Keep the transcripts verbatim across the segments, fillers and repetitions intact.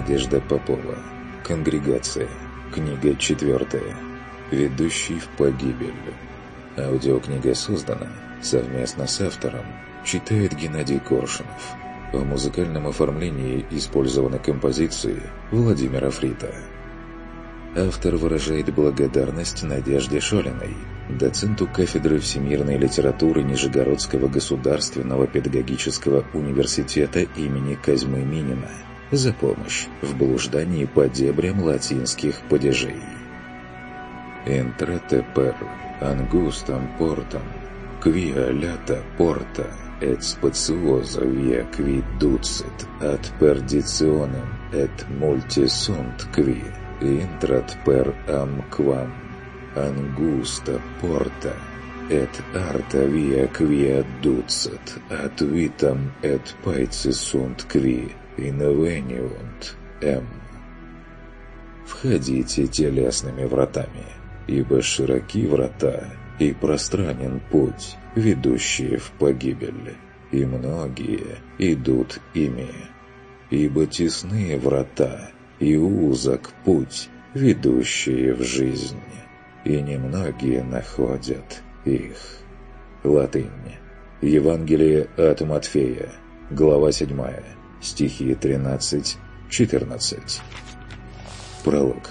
Надежда Попова. Конгрегация. Книга четвертая. Ведущий в погибель. Аудиокнига создана совместно с автором. Читает Геннадий Коршунов. В музыкальном оформлении использованы композиции Владимира Фрита. Автор выражает благодарность Надежде Шолиной, доценту кафедры всемирной литературы Нижегородского государственного педагогического университета имени Козьмы Минина, за помощь в блуждании по дебрям латинских падежей. «Интрате пер ангустам портам, quia lata porta et speciosa via qui ducit ad perditionem et multi sunt qui intrat per amquam angusta porta et arta via quia ducit ad vitam et paetis sunt qui inveniunt em». «Входите телесными вратами, ибо широки врата и пространен путь, ведущие в погибель, и многие идут ими. Ибо тесны врата и узок путь, ведущие в жизнь, и немногие находят их». Латынь. Евангелие от Матфея, глава седьмая, стихи тринадцать-четырнадцать. Пролог.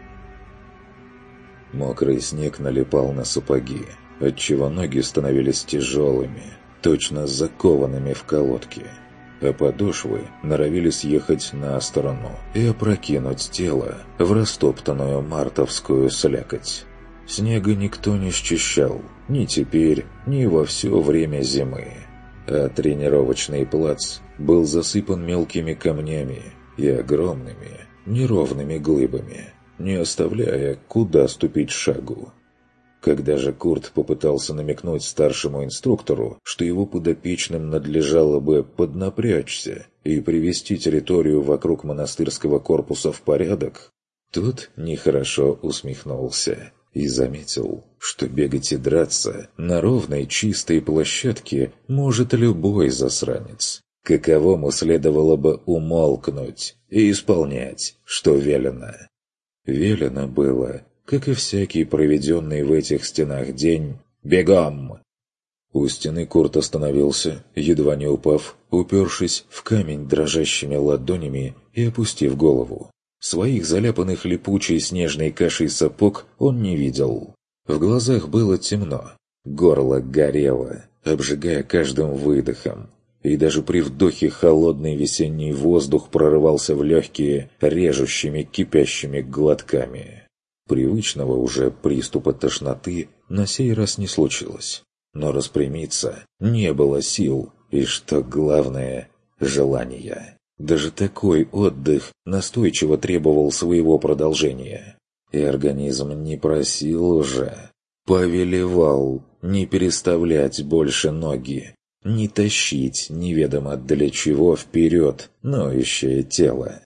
Мокрый снег налипал на сапоги, отчего ноги становились тяжелыми, точно закованными в колодки, а подошвы норовили съехать на сторону и опрокинуть тело в растоптанную мартовскую слякоть. Снега никто не счищал, ни теперь, ни во все время зимы, а тренировочный плац был засыпан мелкими камнями и огромными неровными глыбами, не оставляя, куда ступить шагу. Когда же Курт попытался намекнуть старшему инструктору, что его подопечным надлежало бы поднапрячься и привести территорию вокруг монастырского корпуса в порядок, тот нехорошо усмехнулся и заметил, что бегать и драться на ровной чистой площадке может любой засранец, каковому следовало бы умолкнуть и исполнять, что велено. Велено было, как и всякий проведенный в этих стенах день, «Бегом!». У стены Курт остановился, едва не упав, упершись в камень дрожащими ладонями и опустив голову. Своих заляпанных липучей снежной кашей сапог он не видел. В глазах было темно, горло горело, обжигая каждым выдохом, и даже при вдохе холодный весенний воздух прорывался в легкие режущими кипящими глотками. Привычного уже приступа тошноты на сей раз не случилось, но распрямиться не было сил и, что главное, желания. Даже такой отдых настойчиво требовал своего продолжения. И организм не просил уже, повелевал не переставлять больше ноги, не тащить неведомо для чего вперед ноющее тело.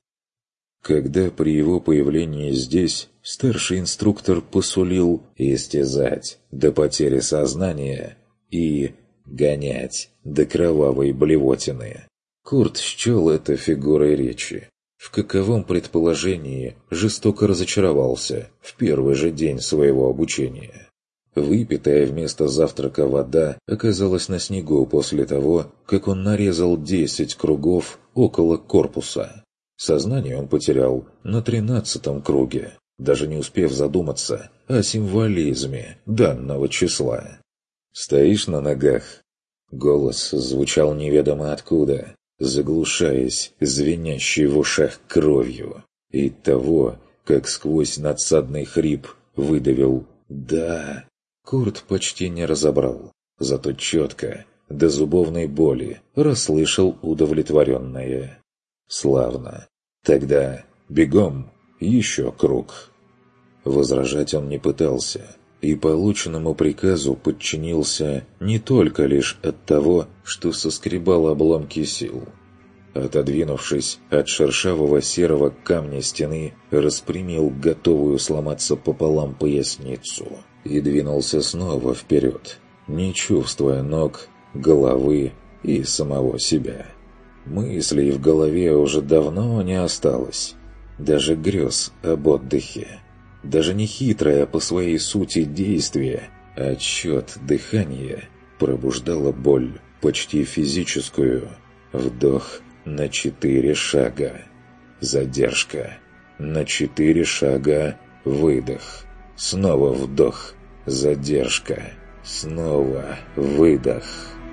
Когда при его появлении здесь старший инструктор посулил истязать до потери сознания и гонять до кровавой блевотины, Курт счел это фигурой речи. В каковом предположении жестоко разочаровался в первый же день своего обучения. Выпитая вместо завтрака вода оказалась на снегу после того, как он нарезал десять кругов около корпуса. Сознание он потерял на тринадцатом круге, даже не успев задуматься о символизме данного числа. «Стоишь на ногах?» Голос звучал неведомо откуда, заглушаясь звенящей в ушах кровью, и того, как сквозь надсадный хрип выдавил «да». Курт почти не разобрал, зато четко, до зубовной боли, расслышал удовлетворенное. «Славно. Тогда бегом, еще круг». Возражать он не пытался, и полученному приказу подчинился не только лишь от того, что соскребал обломки сил. Отодвинувшись от шершавого серого камня стены, распрямил готовую сломаться пополам поясницу и двинулся снова вперед, не чувствуя ног, головы и самого себя. Мыслей в голове уже давно не осталось. Даже грез об отдыхе. Даже не хитрое по своей сути действие, а отсчет дыхания пробуждало боль, почти физическую. Вдох на четыре шага. Задержка. На четыре шага выдох. Снова вдох. Задержка. Снова выдох.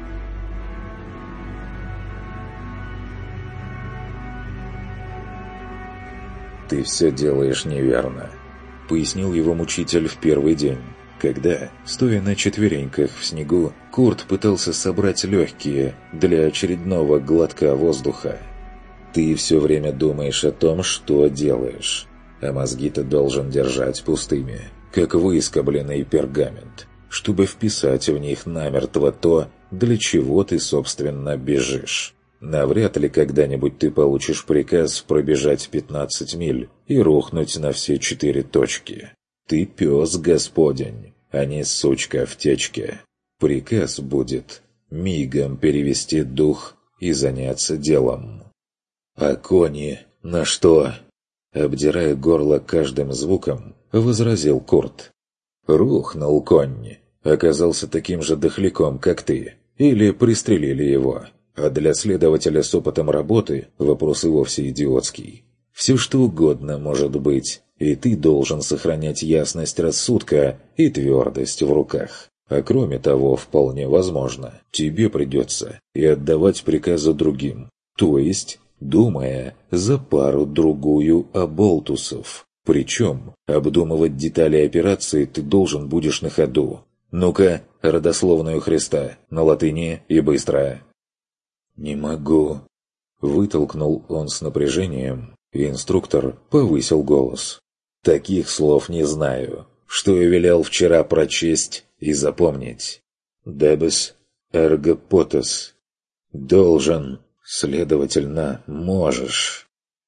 «Ты все делаешь неверно», — пояснил его мучитель в первый день, когда, стоя на четвереньках в снегу, Курт пытался собрать легкие для очередного глотка воздуха. «Ты все время думаешь о том, что делаешь, а мозги ты должен держать пустыми, как выскобленный пергамент, чтобы вписать в них намертво то, для чего ты, собственно, бежишь. Навряд ли когда-нибудь ты получишь приказ пробежать пятнадцать миль и рухнуть на все четыре точки. Ты пес господень, а не сучка в течке. Приказ будет мигом перевести дух и заняться делом». «А кони на что?» Обдирая горло каждым звуком, возразил Курт. «Рухнул конь. Оказался таким же дохляком, как ты. Или пристрелили его. А для следователя с опытом работы вопрос и вовсе идиотский. Все что угодно может быть, и ты должен сохранять ясность рассудка и твердость в руках. А кроме того, вполне возможно, тебе придется и отдавать приказы другим, то есть думая за пару-другую оболтусов. Причем обдумывать детали операции ты должен будешь на ходу. Ну-ка, родословную Христа на латыни и быстро». «Не могу», — вытолкнул он с напряжением, и инструктор повысил голос. «Таких слов не знаю. Что я велел вчера прочесть и запомнить? Дебес эрго потес. Должен, следовательно, можешь».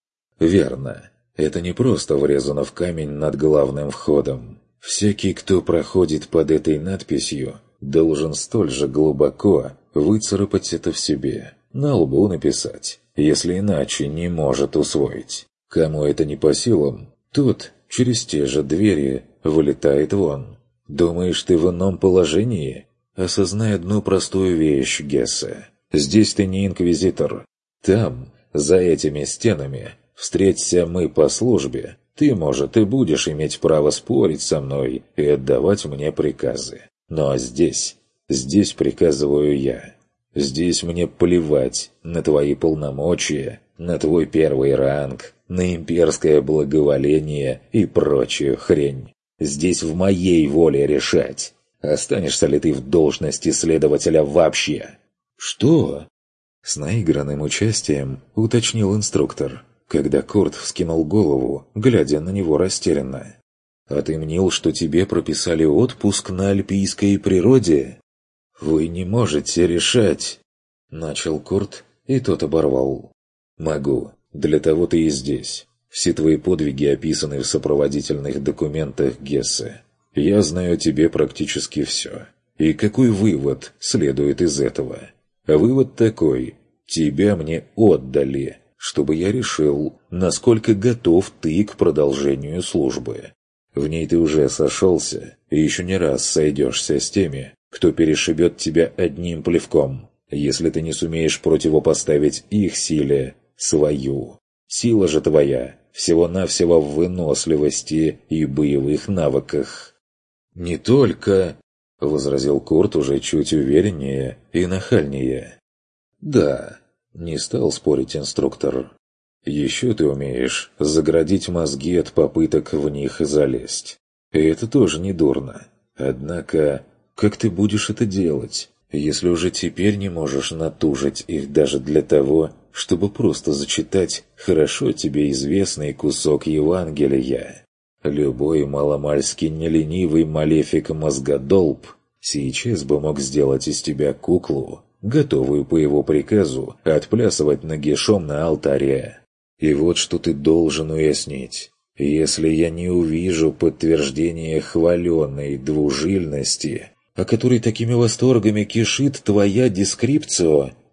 Верно. Это не просто врезано в камень над главным входом. Всякий, кто проходит под этой надписью, должен столь же глубоко выцарапать это в себе, на лбу написать, если иначе не может усвоить. Кому это не по силам, тот через те же двери вылетает вон. Думаешь, ты в ином положении? Осознай одну простую вещь, Гессе. Здесь ты не инквизитор. Там, за этими стенами, встреться мы по службе, ты, может, и будешь иметь право спорить со мной и отдавать мне приказы. Но здесь, здесь приказываю я. Здесь мне плевать на твои полномочия, на твой первый ранг, на имперское благоволение и прочую хрень. Здесь в моей воле решать, останешься ли ты в должности следователя вообще. «Что?» С наигранным участием уточнил инструктор, когда Курт вскинул голову, глядя на него растерянно. «А ты мнил, что тебе прописали отпуск на альпийской природе?» «Вы не можете решать!» Начал Курт, и тот оборвал. «Могу. Для того ты и здесь. Все твои подвиги описаны в сопроводительных документах Гессе. Я знаю о тебе практически все. И какой вывод следует из этого? А вывод такой. Тебя мне отдали, чтобы я решил, насколько готов ты к продолжению службы. В ней ты уже сошелся, и еще не раз сойдешься с теми, кто перешибет тебя одним плевком, если ты не сумеешь противопоставить их силе свою. Сила же твоя всего-навсего в выносливости и боевых навыках». «Не только», — возразил Курт уже чуть увереннее и нахальнее. «Да», — не стал спорить инструктор. «Еще ты умеешь заградить мозги от попыток в них залезть. И это тоже не дурно. Однако, как ты будешь это делать, если уже теперь не можешь натужить их даже для того, чтобы просто зачитать хорошо тебе известный кусок Евангелия? Любой маломальски неленивый малефик-мозгодолб сейчас бы мог сделать из тебя куклу, готовую по его приказу отплясывать нагишом на алтаре. И вот что ты должен уяснить. Если я не увижу подтверждения хваленной двужильности, о которой такими восторгами кишит твоя дескрипцио,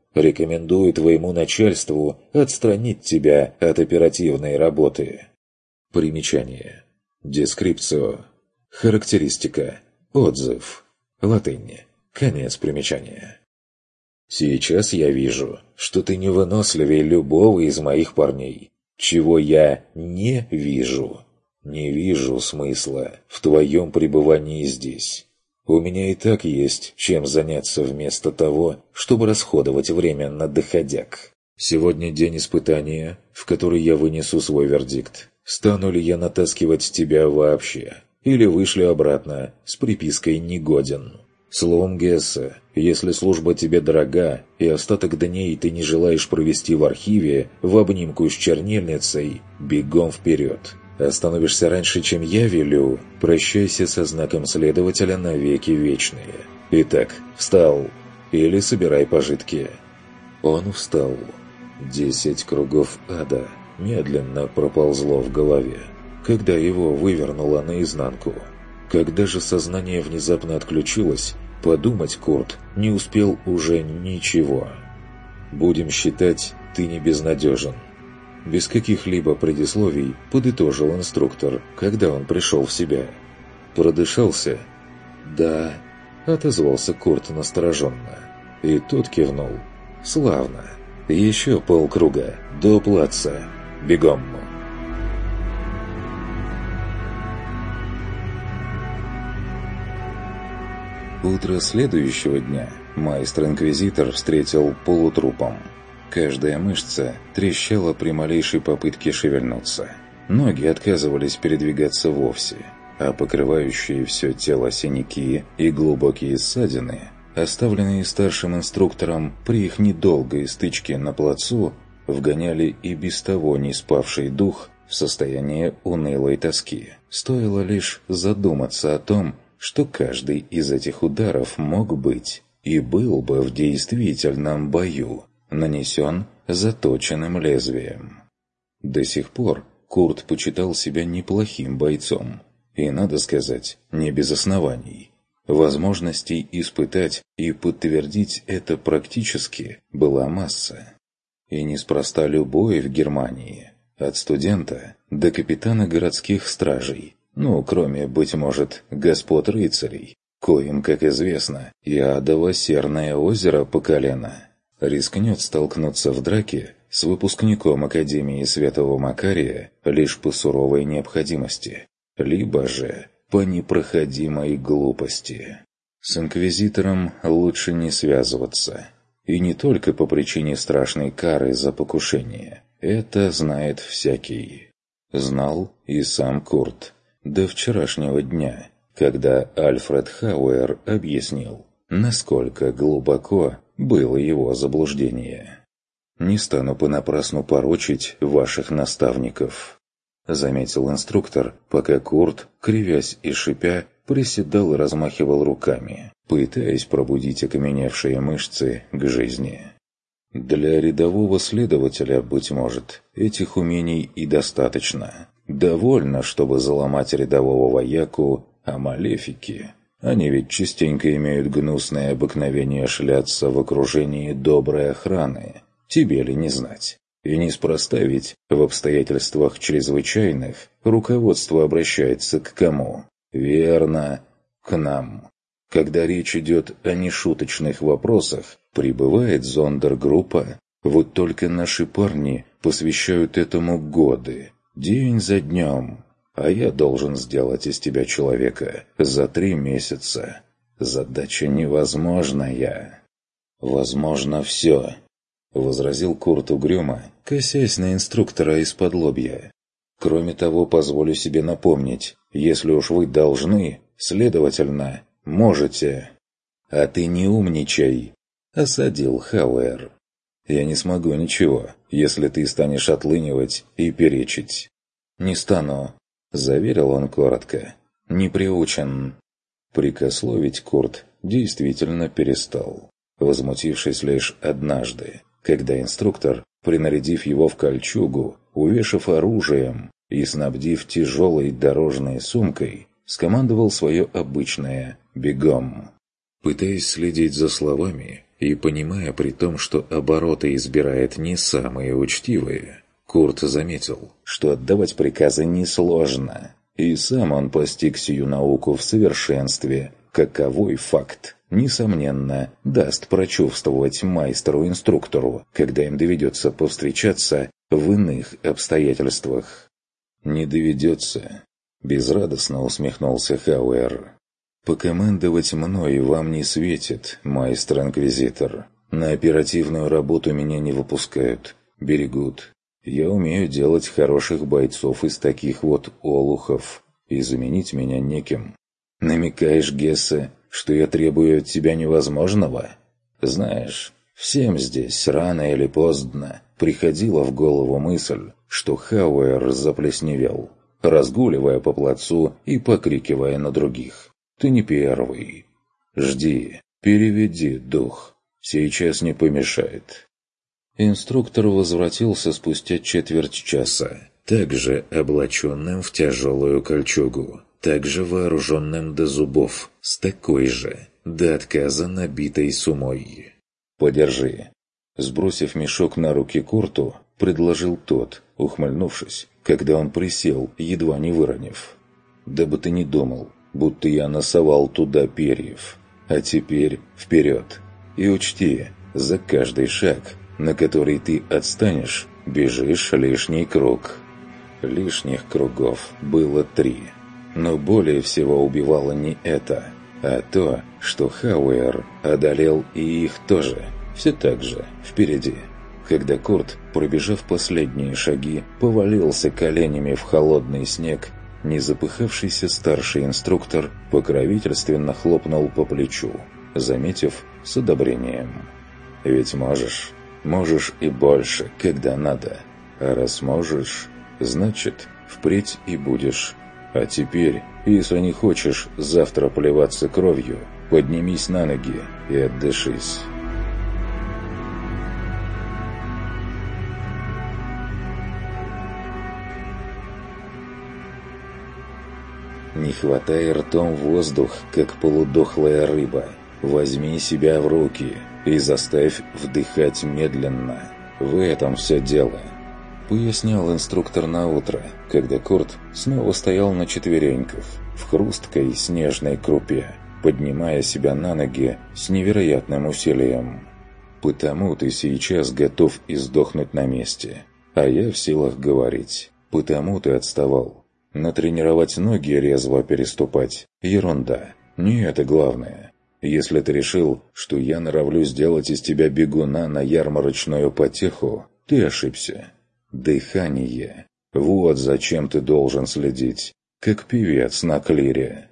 Рекомендую твоему начальству отстранить тебя от оперативной работы. Примечание. Дескрипцио. Характеристика. Отзыв. Латынь. Конец примечания. Сейчас я вижу, что ты невыносливее любого из моих парней. Чего я не вижу? Не вижу смысла в твоем пребывании здесь. У меня и так есть чем заняться вместо того, чтобы расходовать время на доходяг. Сегодня день испытания, в который я вынесу свой вердикт. Стану ли я натаскивать тебя вообще? Или вышлю обратно с припиской «негоден». Словом Гесса, если служба тебе дорога, и остаток дней ты не желаешь провести в архиве в обнимку с чернильницей, бегом вперед. Остановишься раньше, чем я велю, прощайся со знаком следователя навеки вечные. Итак, встал. Или собирай пожитки. Он встал. Десять кругов ада медленно проползло в голове, когда его вывернуло наизнанку. Когда же сознание внезапно отключилось, подумать Курт не успел уже ничего. «Будем считать, ты не безнадежен». Без каких-либо предисловий подытожил инструктор, когда он пришел в себя. «Продышался?» «Да», — отозвался Курт настороженно. И тот кивнул. «Славно. Еще полкруга. До плаца. Бегом». Утро следующего дня майстер-инквизитор встретил полутрупом. Каждая мышца трещала при малейшей попытке шевельнуться. Ноги отказывались передвигаться вовсе, а покрывающие все тело синяки и глубокие ссадины, оставленные старшим инструктором при их недолгой стычке на плацу, вгоняли и без того не спавший дух в состояние унылой тоски. Стоило лишь задуматься о том, что каждый из этих ударов мог быть и был бы в действительном бою нанесен заточенным лезвием. До сих пор Курт почитал себя неплохим бойцом, и, надо сказать, не без оснований. Возможностей испытать и подтвердить это практически была масса. И неспроста любой в Германии, от студента до капитана городских стражей, ну, кроме, быть может, господ рыцарей, коим, как известно, и адово серное озеро по колено, рискнет столкнуться в драке с выпускником Академии Святого Макария лишь по суровой необходимости, либо же по непроходимой глупости. С инквизитором лучше не связываться. И не только по причине страшной кары за покушение. Это знает всякий. Знал и сам Курт. До вчерашнего дня, когда Альфред Хауэр объяснил, насколько глубоко было его заблуждение. «Не стану понапрасну порочить ваших наставников», — заметил инструктор, пока Курт, кривясь и шипя, приседал и размахивал руками, пытаясь пробудить окаменевшие мышцы к жизни. Для рядового следователя, быть может, этих умений и достаточно. Довольно, чтобы заломать рядового вояку, а малефики. Они ведь частенько имеют гнусное обыкновение шляться в окружении доброй охраны. Тебе ли не знать? И неспроста ведь в обстоятельствах чрезвычайных руководство обращается к кому? Верно, к нам. Когда речь идет о нешуточных вопросах, прибывает зондергруппа. Вот только наши парни посвящают этому годы, день за днем. А я должен сделать из тебя человека за три месяца. Задача невозможная. «Возможно все», — возразил Курт угрюмо, косясь на инструктора из-под лобья. «Кроме того, позволю себе напомнить, если уж вы должны, следовательно, можете». «А ты не умничай», — осадил Хауэр. «Я не смогу ничего, если ты станешь отлынивать и перечить». «Не стану», — заверил он коротко. «Не приучен». Прикословить Курт действительно перестал, возмутившись лишь однажды, когда инструктор, принарядив его в кольчугу, увешав оружием и снабдив тяжелой дорожной сумкой, скомандовал свое обычное «бегом». Пытаясь следить за словами, И понимая при том, что обороты избирает не самые учтивые, Курт заметил, что отдавать приказы несложно, и сам он постиг сию науку в совершенстве, каковой факт, несомненно, даст прочувствовать майстеру-инструктору, когда им доведется повстречаться в иных обстоятельствах. «Не доведется», — безрадостно усмехнулся Хауэр. «Покомандовать мной вам не светит, майстер-инквизитор. На оперативную работу меня не выпускают, берегут. Я умею делать хороших бойцов из таких вот олухов, и заменить меня неким. Намекаешь, Гессе, что я требую от тебя невозможного? Знаешь, всем здесь рано или поздно приходила в голову мысль, что Хауэр заплесневел, разгуливая по плацу и покрикивая на других. Ты не первый. Жди, переведи дух. Сейчас не помешает». Инструктор возвратился спустя четверть часа, также облаченным в тяжелую кольчугу, также вооруженным до зубов, с такой же, до отказа набитой сумой. «Подержи». Сбросив мешок на руки Курту, предложил тот, ухмыльнувшись, когда он присел, едва не выронив. «Дабы ты не думал, будто я насовал туда перьев. А теперь вперед. И учти, за каждый шаг, на который ты отстанешь, бежишь лишний круг». Лишних кругов было три. Но более всего убивало не это, а то, что Хауэр одолел и их тоже, все так же, впереди. Когда Курт, пробежав последние шаги, повалился коленями в холодный снег, незапыхавшийся старший инструктор покровительственно хлопнул по плечу, заметив с одобрением. «Ведь можешь, можешь и больше, когда надо. А раз можешь, значит, впредь и будешь. А теперь, если не хочешь завтра поливаться кровью, поднимись на ноги и отдышись». Не хватай ртом воздух, как полудохлая рыба. Возьми себя в руки и заставь вдыхать медленно. В этом все дело. Пояснял инструктор наутро, когда Курт снова стоял на четвереньках, в хрусткой снежной крупе, поднимая себя на ноги с невероятным усилием. «Потому ты сейчас готов издохнуть на месте, а я в силах говорить. Потому ты отставал. Натренировать ноги резво переступать – ерунда. Не это главное. Если ты решил, что я норовлю сделать из тебя бегуна на ярмарочную потеху, ты ошибся. Дыхание. Вот зачем ты должен следить, как певец на клире.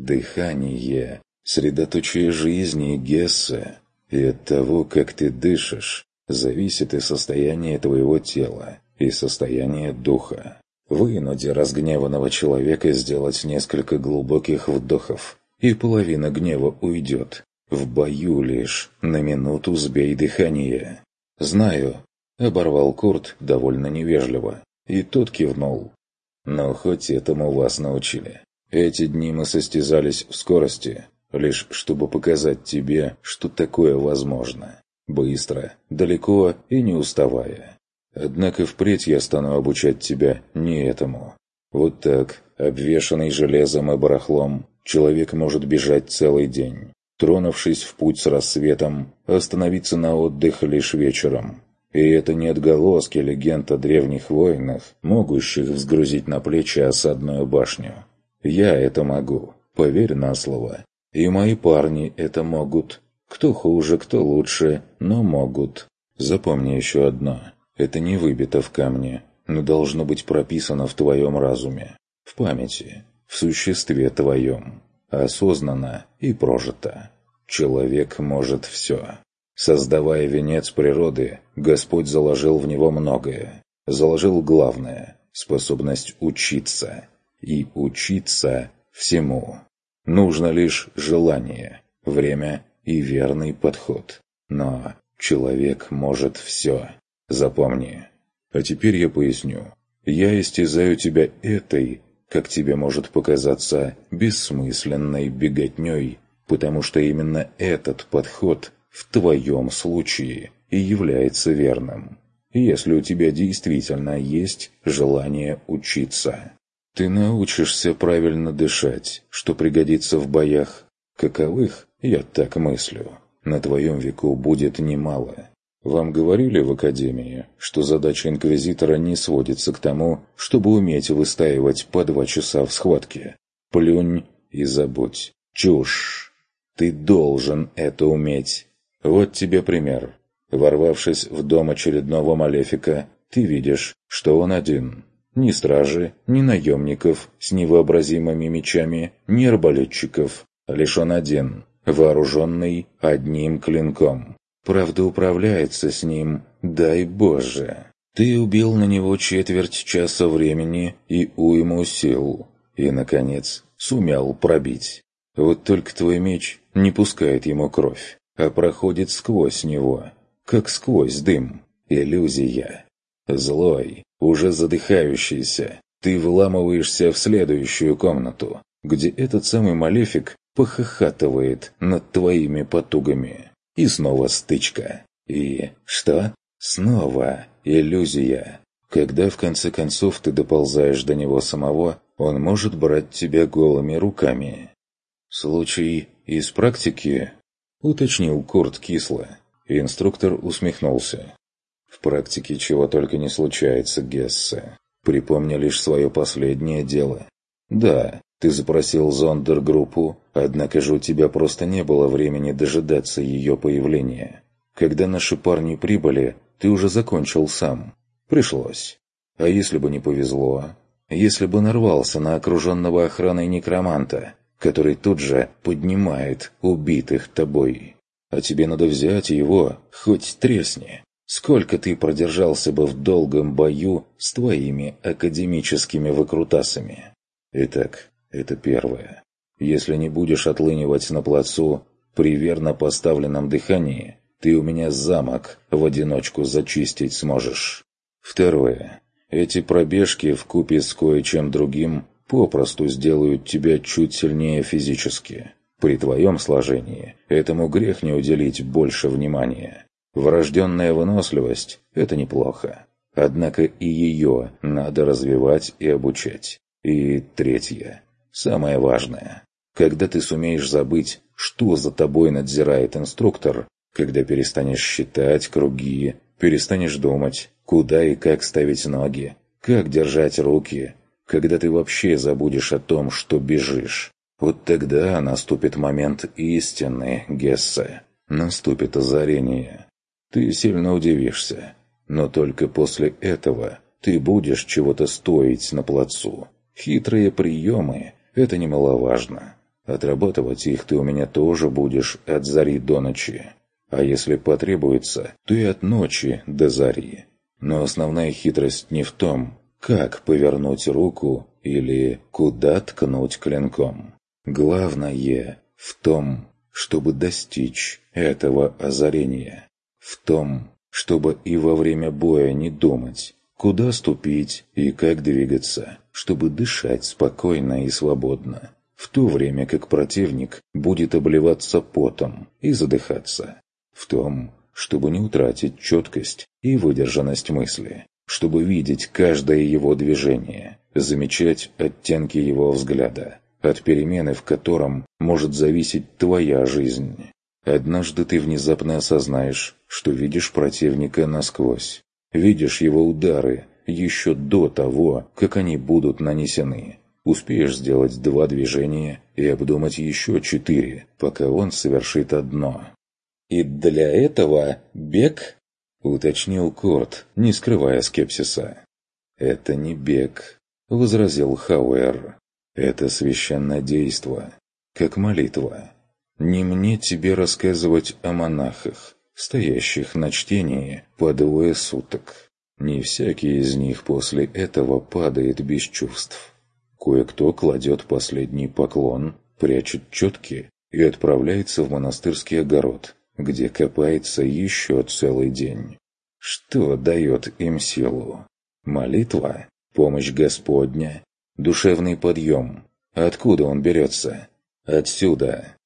Дыхание – средоточие жизни, Гессе. И от того, как ты дышишь, зависит и состояние твоего тела, и состояние духа. Вынуди разгневанного человека сделать несколько глубоких вдохов, и половина гнева уйдет. В бою лишь на минуту сбей дыхание. «Знаю», — оборвал Курт довольно невежливо, и тот кивнул. «Но хоть этому вас научили. Эти дни мы состязались в скорости, лишь чтобы показать тебе, что такое возможно. Быстро, далеко и не уставая. Однако впредь я стану обучать тебя не этому. Вот так, обвешанный железом и барахлом, человек может бежать целый день, тронувшись в путь с рассветом, остановиться на отдых лишь вечером. И это не отголоски легенд о древних воинах, могущих взгрузить на плечи осадную башню. Я это могу, поверь на слово. И мои парни это могут. Кто хуже, кто лучше, но могут. Запомни еще одно. Это не выбито в камне, но должно быть прописано в твоем разуме, в памяти, в существе твоем, осознанно и прожито. Человек может все. Создавая венец природы, Господь заложил в него многое. Заложил главное – способность учиться. И учиться всему. Нужно лишь желание, время и верный подход. Но человек может все. Запомни. А теперь я поясню. Я истязаю тебя этой, как тебе может показаться, бессмысленной беготней, потому что именно этот подход в твоем случае и является верным. Если у тебя действительно есть желание учиться. Ты научишься правильно дышать, что пригодится в боях. Каковых, я так мыслю, на твоем веку будет немало. Вам говорили в академии, что задача инквизитора не сводится к тому, чтобы уметь выстаивать по два часа в схватке. Плюнь и забудь. Чушь. Ты должен это уметь. Вот тебе пример. Ворвавшись в дом очередного малефика, ты видишь, что он один. Ни стражи, ни наемников с невообразимыми мечами, ни арбалетчиков. Лишь он один, вооруженный одним клинком. Правда, управляется с ним, дай Боже. Ты убил на него четверть часа времени и уйму сил. И, наконец, сумел пробить. Вот только твой меч не пускает ему кровь, а проходит сквозь него, как сквозь дым. Иллюзия. Злой, уже задыхающийся, ты вламываешься в следующую комнату, где этот самый малефик похохатывает над твоими потугами. И снова стычка. И что? Снова иллюзия. Когда в конце концов ты доползаешь до него самого, он может брать тебя голыми руками. «Случай из практики?» — уточнил Курт кисло. Инструктор усмехнулся. «В практике чего только не случается, Гессе. Припомни лишь свое последнее дело. Да, ты запросил зондергруппу, однако же у тебя просто не было времени дожидаться ее появления. Когда наши парни прибыли, ты уже закончил сам. Пришлось. А если бы не повезло? Если бы нарвался на окруженного охраной некроманта, который тут же поднимает убитых тобой. А тебе надо взять его, хоть тресни. Сколько ты продержался бы в долгом бою с твоими академическими выкрутасами? Итак, это первое. Если не будешь отлынивать на плацу, при верно поставленном дыхании, ты у меня замок в одиночку зачистить сможешь. Второе. Эти пробежки вкупе с кое-чем другим попросту сделают тебя чуть сильнее физически. При твоем сложении этому грех не уделить больше внимания. Врожденная выносливость – это неплохо. Однако и ее надо развивать и обучать. И третье, самое важное. Когда ты сумеешь забыть, что за тобой надзирает инструктор, когда перестанешь считать круги, перестанешь думать, куда и как ставить ноги, как держать руки, когда ты вообще забудешь о том, что бежишь, вот тогда наступит момент истины, Гессе. Наступит озарение. Ты сильно удивишься, но только после этого ты будешь чего-то стоить на плацу. Хитрые приемы – это немаловажно. Отрабатывать их ты у меня тоже будешь от зари до ночи. А если потребуется, то и от ночи до зари. Но основная хитрость не в том, как повернуть руку или куда ткнуть клинком. Главное в том, чтобы достичь этого озарения. В том, чтобы и во время боя не думать, куда ступить и как двигаться, чтобы дышать спокойно и свободно, в то время как противник будет обливаться потом и задыхаться. В том, чтобы не утратить четкость и выдержанность мысли, чтобы видеть каждое его движение, замечать оттенки его взгляда, от перемены в котором может зависеть твоя жизнь. Однажды ты внезапно осознаешь, что видишь противника насквозь, видишь его удары еще до того, как они будут нанесены. Успеешь сделать два движения и обдумать еще четыре, пока он совершит одно. «И для этого бег?» — уточнил Корт, не скрывая скепсиса. «Это не бег», — возразил Хауэр. «Это священное действо, как молитва. Не мне тебе рассказывать о монахах, стоящих на чтении по двое суток. Не всякий из них после этого падает без чувств. Кое-кто кладет последний поклон, прячет четки и отправляется в монастырский огород, где копается еще целый день. Что дает им силу? Молитва? Помощь Господня? Душевный подъем? Откуда он берется? Отсюда.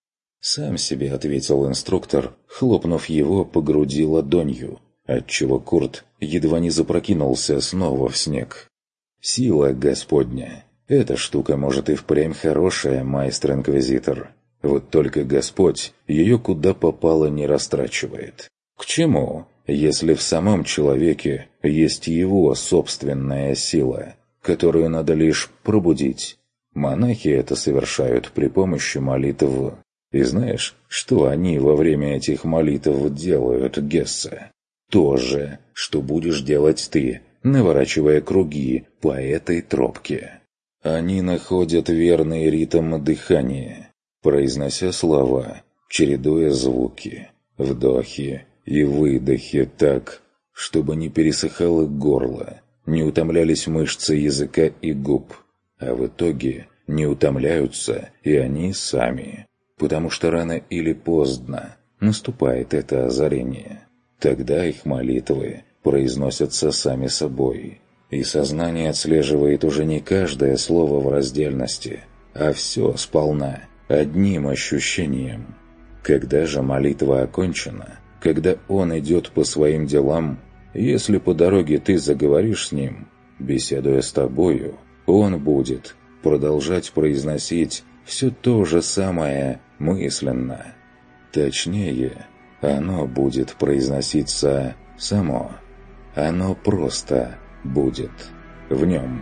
Сам себе ответил инструктор, хлопнув его по груди ладонью, отчего Курт едва не запрокинулся снова в снег. «Сила Господня. Эта штука может и впрямь хорошая, майстер-инквизитор. Вот только Господь ее куда попало не растрачивает. К чему, если в самом человеке есть его собственная сила, которую надо лишь пробудить? Монахи это совершают при помощи молитв. И знаешь, что они во время этих молитв делают, Гессе? То же, что будешь делать ты, наворачивая круги по этой тропке. Они находят верный ритм дыхания, произнося слова, чередуя звуки, вдохи и выдохи так, чтобы не пересыхало горло, не утомлялись мышцы языка и губ, а в итоге не утомляются и они сами, потому что рано или поздно наступает это озарение. Тогда их молитвы произносятся сами собой, и сознание отслеживает уже не каждое слово в раздельности, а все сполна, одним ощущением. Когда же молитва окончена, когда он идет по своим делам, если по дороге ты заговоришь с ним, беседуя с тобою, он будет продолжать произносить все то же самое мысленно. Точнее, оно будет произноситься само. Оно просто будет в нем.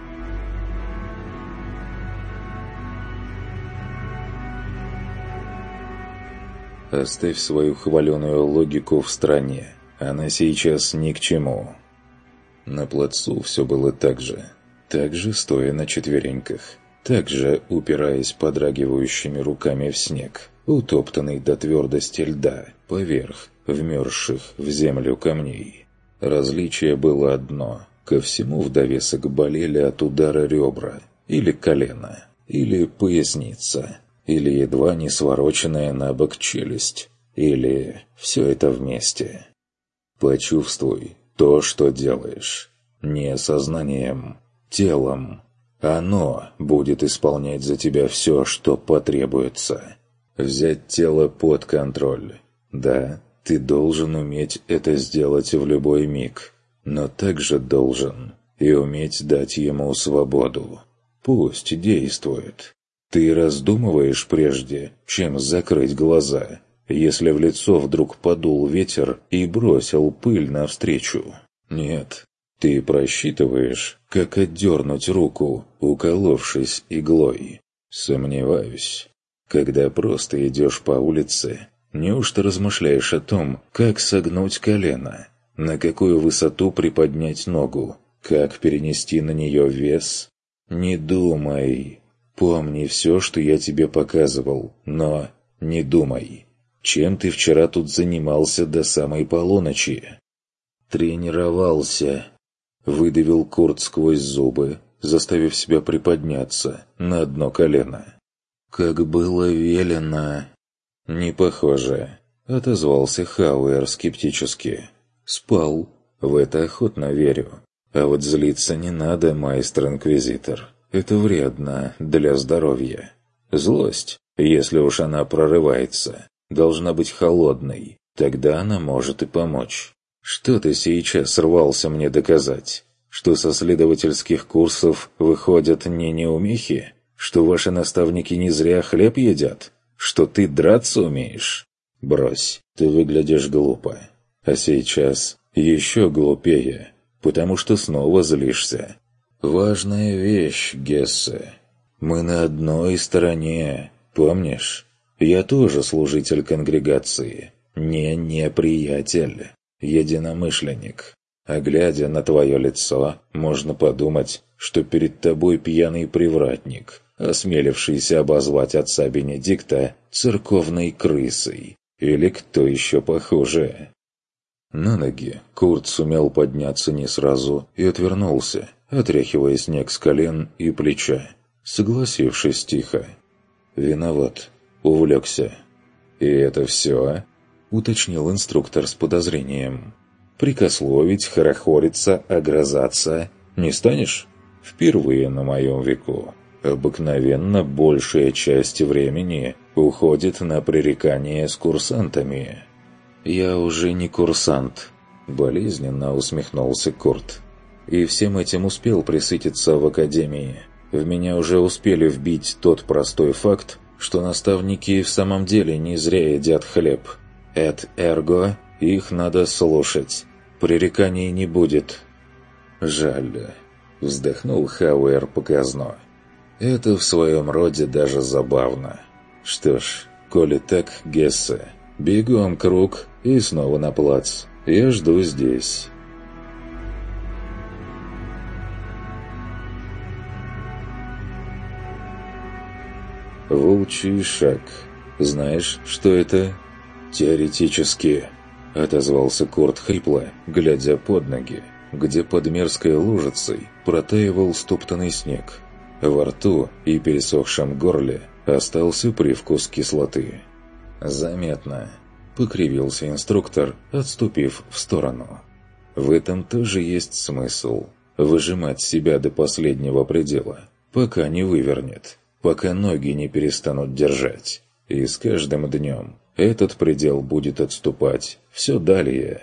Оставь свою хваленую логику в стороне. Она сейчас ни к чему. На плацу все было так же. Так же стоя на четвереньках. Так же упираясь подрагивающими руками в снег, утоптанный до твердости льда, поверх вмерзших в землю камней. Различие было одно. Ко всему в довесок болели от удара ребра, или колено, или поясница, или едва не свороченная на бок челюсть, или все это вместе. Почувствуй то, что делаешь. Не сознанием, телом. Оно будет исполнять за тебя все, что потребуется. Взять тело под контроль. Да, ты должен уметь это сделать в любой миг, но также должен и уметь дать ему свободу. Пусть действует. Ты раздумываешь прежде, чем закрыть глаза, если в лицо вдруг подул ветер и бросил пыль навстречу. Нет, ты просчитываешь, как отдернуть руку, уколовшись иглой. Сомневаюсь. Когда просто идешь по улице, неужто размышляешь о том, как согнуть колено, на какую высоту приподнять ногу, как перенести на нее вес? Не думай. Помни все, что я тебе показывал, но не думай. Чем ты вчера тут занимался до самой полуночи? Тренировался. Выдавил Курт сквозь зубы, заставив себя приподняться на одно колено. Как было велено. Не похоже, отозвался Хауэр скептически. Спал. В это охотно верю. А вот злиться не надо, майстер-инквизитор. Это вредно для здоровья. Злость, если уж она прорывается, должна быть холодной. Тогда она может и помочь. Что ты сейчас рвался мне доказать? Что со следовательских курсов выходят не неумехи? Что ваши наставники не зря хлеб едят? Что ты драться умеешь? Брось, ты выглядишь глупо. А сейчас еще глупее, потому что снова злишься. Важная вещь, Гессе. Мы на одной стороне, помнишь? Я тоже служитель конгрегации, не неприятель, единомышленник. А глядя на твое лицо, можно подумать, что перед тобой пьяный привратник, осмелившийся обозвать отца Бенедикта церковной крысой. Или кто еще похуже. На ноги Курт сумел подняться не сразу и отвернулся, отряхивая снег с колен и плеча, согласившись тихо. «Виноват. Увлекся». «И это все?» — уточнил инструктор с подозрением. «Прикословить, хорохориться, огрызаться не станешь? Впервые на моем веку. Обыкновенно большая часть времени уходит на пререкание с курсантами». «Я уже не курсант», – болезненно усмехнулся Курт. «И всем этим успел присытиться в академии. В меня уже успели вбить тот простой факт, что наставники в самом деле не зря едят хлеб. Эт эрго, их надо слушать. Пререканий не будет». «Жаль», – вздохнул Хауэр показно. «Это в своем роде даже забавно. Что ж, коли так, Гессе, бегом круг и снова на плац. Я жду здесь». «Волчий шаг. Знаешь, что это?» «Теоретически», — отозвался Курт хрипло, глядя под ноги, где под мерзкой лужицей протаивал стоптанный снег. Во рту и пересохшем горле остался привкус кислоты. «Заметно», — покривился инструктор, отступив в сторону. «В этом тоже есть смысл. Выжимать себя до последнего предела, пока не вывернет, пока ноги не перестанут держать. И с каждым днем этот предел будет отступать все далее.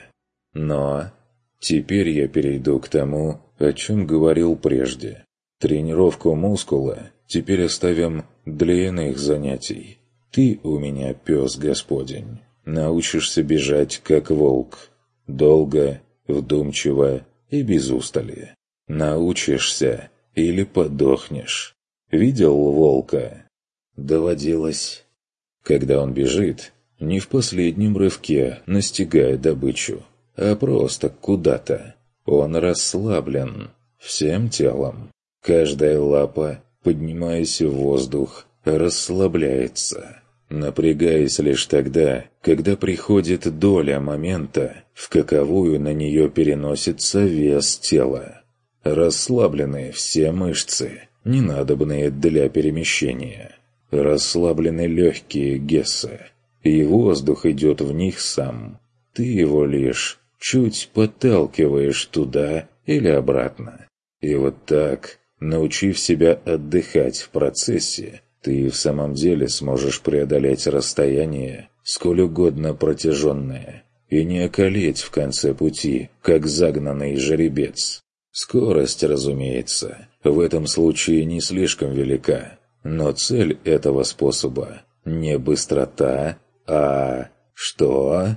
Но теперь я перейду к тому, о чем говорил прежде. Тренировку мускула теперь оставим для иных занятий. Ты у меня, пес Господень, научишься бежать, как волк. Долго, вдумчиво и без устали. Научишься или подохнешь. Видел волка?» «Доводилось». Когда он бежит, не в последнем рывке настигая добычу, а просто куда-то. Он расслаблен всем телом. Каждая лапа, поднимаясь в воздух, расслабляется, напрягаясь лишь тогда, когда приходит доля момента, в каковую на нее переносится вес тела. Расслаблены все мышцы, ненадобные для перемещения. Расслаблены легкие Гессе, и воздух идет в них сам. Ты его лишь чуть подталкиваешь туда или обратно. И вот так, научив себя отдыхать в процессе, ты в самом деле сможешь преодолеть расстояние, сколь угодно протяженное, и не околеть в конце пути, как загнанный жеребец. Скорость, разумеется, в этом случае не слишком велика, но цель этого способа не быстрота, а... что?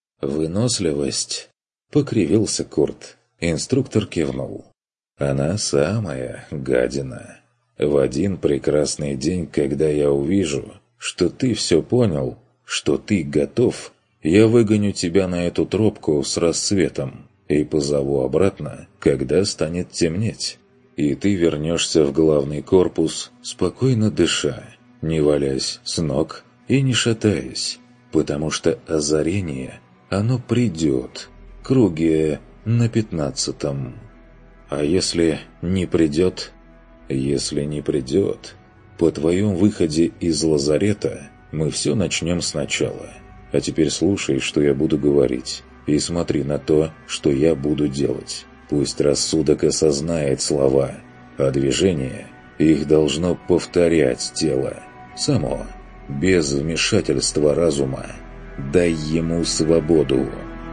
Выносливость? Покривился Курт. Инструктор кивнул. Она самая гадина. В один прекрасный день, когда я увижу, что ты все понял, что ты готов, я выгоню тебя на эту тропку с рассветом и позову обратно, когда станет темнеть. И ты вернешься в главный корпус, спокойно дыша, не валясь с ног и не шатаясь, потому что озарение, оно придет, круге на пятнадцатом. А если не придет? Если не придет, по твоем выходе из лазарета мы все начнем сначала. А теперь слушай, что я буду говорить, и смотри на то, что я буду делать. Пусть рассудок осознает слова, а движение их должно повторять тело, само, без вмешательства разума. Дай ему свободу.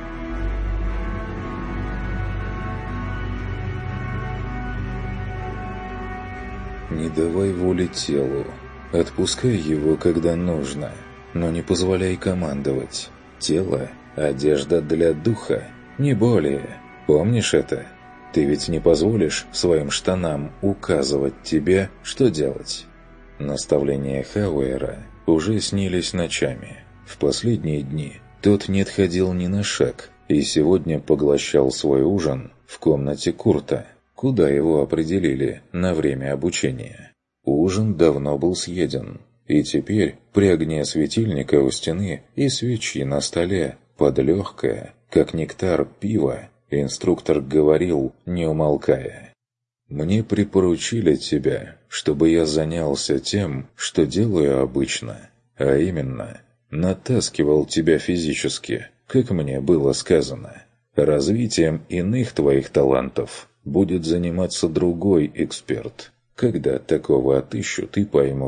Не давай воли телу. Отпускай его, когда нужно, но не позволяй командовать. Тело – одежда для духа, не более. Помнишь это? Ты ведь не позволишь своим штанам указывать тебе, что делать. Наставления Хауэра уже снились ночами. В последние дни тот не отходил ни на шаг и сегодня поглощал свой ужин в комнате Курта, куда его определили на время обучения. Ужин давно был съеден, и теперь при огне светильника у стены и свечи на столе под легкое, как нектар, пиво, инструктор говорил, не умолкая: «Мне припоручили тебя, чтобы я занялся тем, что делаю обычно, а именно, натаскивал тебя физически, как мне было сказано. Развитием иных твоих талантов будет заниматься другой эксперт. Когда такого отыщут и поймут,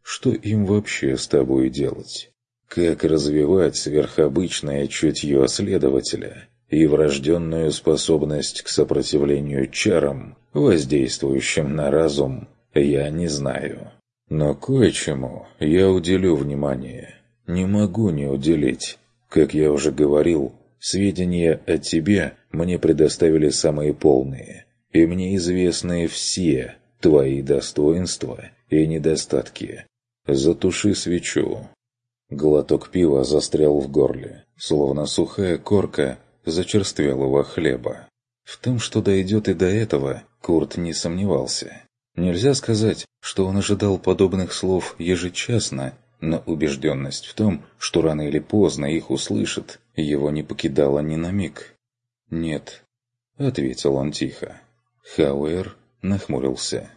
что им вообще с тобой делать? Как развивать сверхобычное чутье следователя и врожденную способность к сопротивлению чарам, воздействующим на разум, я не знаю. Но кое-чему я уделю внимание. Не могу не уделить. Как я уже говорил, сведения о тебе мне предоставили самые полные, и мне известны все твои достоинства и недостатки. Затуши свечу. Глоток пива застрял в горле, словно сухая корка зачерствелого хлеба. В том, что дойдет и до этого, Курт не сомневался. Нельзя сказать, что он ожидал подобных слов ежечасно, но убежденность в том, что рано или поздно их услышат, его не покидала ни на миг. «Нет», — ответил он тихо. Хауэр нахмурился.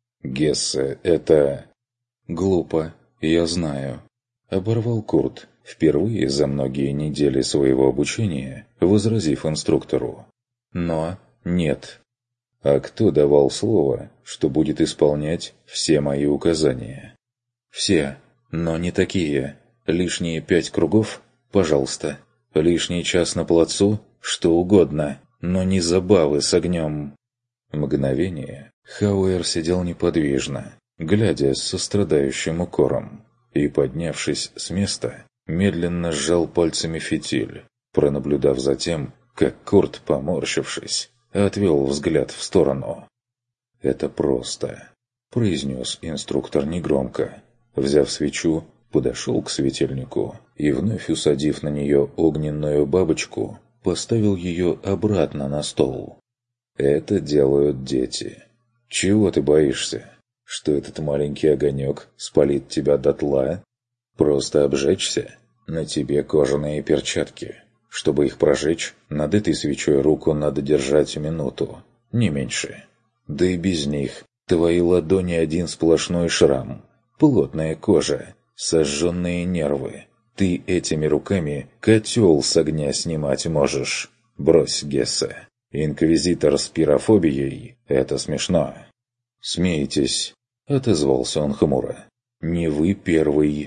«Гессе, это...» «Глупо, я знаю», — оборвал Курт, впервые за многие недели своего обучения, возразив инструктору. «Но нет». «А кто давал слово, что будет исполнять все мои указания?» «Все, но не такие. Лишние пять кругов? Пожалуйста. Лишний час на плацу? Что угодно, но не забавы с огнем». Мгновение Хауэр сидел неподвижно, глядя с сострадающим укором, и, поднявшись с места, медленно сжал пальцами фитиль, пронаблюдав за тем, как Курт, поморщившись, отвел взгляд в сторону. «Это просто», — произнес инструктор негромко. Взяв свечу, подошел к светильнику и, вновь усадив на нее огненную бабочку, поставил ее обратно на стол. «Это делают дети. Чего ты боишься? Что этот маленький огонек спалит тебя дотла? Просто обжечься? На тебе кожаные перчатки. Чтобы их прожечь, над этой свечой руку надо держать минуту, не меньше. Да и без них твои ладони один сплошной шрам, плотная кожа, сожженные нервы. Ты этими руками котел с огня снимать можешь. Брось, Гессе. Инквизитор с пирофобией — это смешно». «Смеетесь», — отозвался он хмуро. «Не вы первый».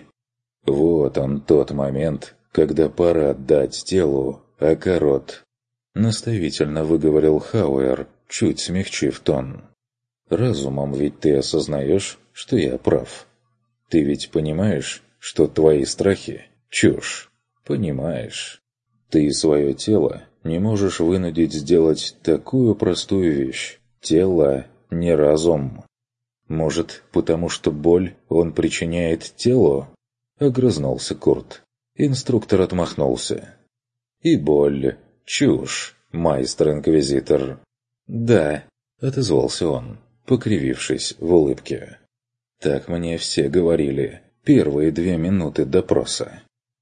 «Вот он тот момент, когда пора дать телу окорот», — наставительно выговорил Хауэр, чуть смягчив тон. «Разумом ведь ты осознаешь, что я прав. Ты ведь понимаешь, что твои страхи — чушь. Понимаешь. Ты свое тело не можешь вынудить сделать такую простую вещь. Тело — не разум. Может, потому что боль он причиняет телу?» — огрызнулся Курт. Инструктор отмахнулся. «И боль. Чушь, майстер-инквизитор». «Да», — отозвался он, покривившись в улыбке. «Так мне все говорили первые две минуты допроса».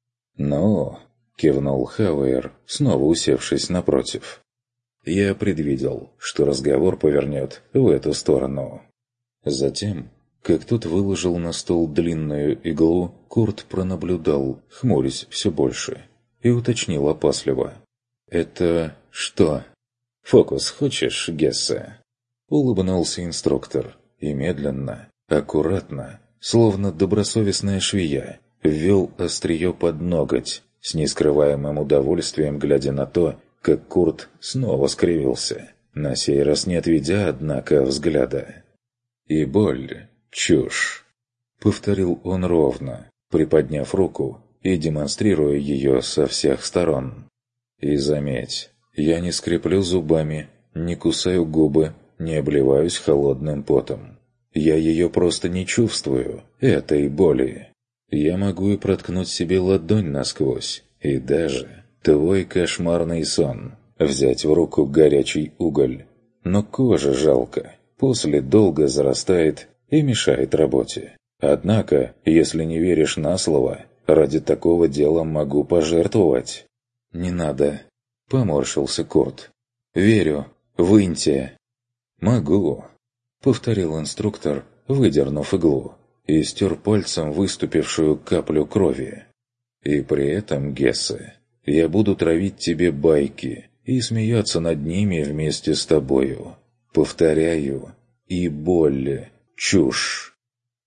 «Ну», — кивнул Хауэр, снова усевшись напротив. «Я предвидел, что разговор повернет в эту сторону». Затем, как тот выложил на стол длинную иглу, Курт пронаблюдал, хмурясь все больше, и уточнил опасливо. «Это что?» «Фокус хочешь, Гессе?» Улыбнулся инструктор и медленно, аккуратно, словно добросовестная швея, ввел острие под ноготь, с нескрываемым удовольствием глядя на то, как Курт снова скривился, на сей раз не отведя, однако, взгляда. «И боль. Чушь», — повторил он ровно, приподняв руку и демонстрируя ее со всех сторон. «И заметь, я не скреплю зубами, не кусаю губы, не обливаюсь холодным потом. Я ее просто не чувствую, этой боли. Я могу и проткнуть себе ладонь насквозь, и даже твой кошмарный сон, взять в руку горячий уголь. Но кожа жалко, после долго зарастает и мешает работе. Однако, если не веришь на слово, ради такого дела могу пожертвовать». «Не надо», — поморщился Курт. «Верю, выньте». «Могу», — повторил инструктор, выдернув иглу, и стер пальцем выступившую каплю крови. «И при этом, Гессе, я буду травить тебе байки и смеяться над ними вместе с тобою. Повторяю, и боль, чушь».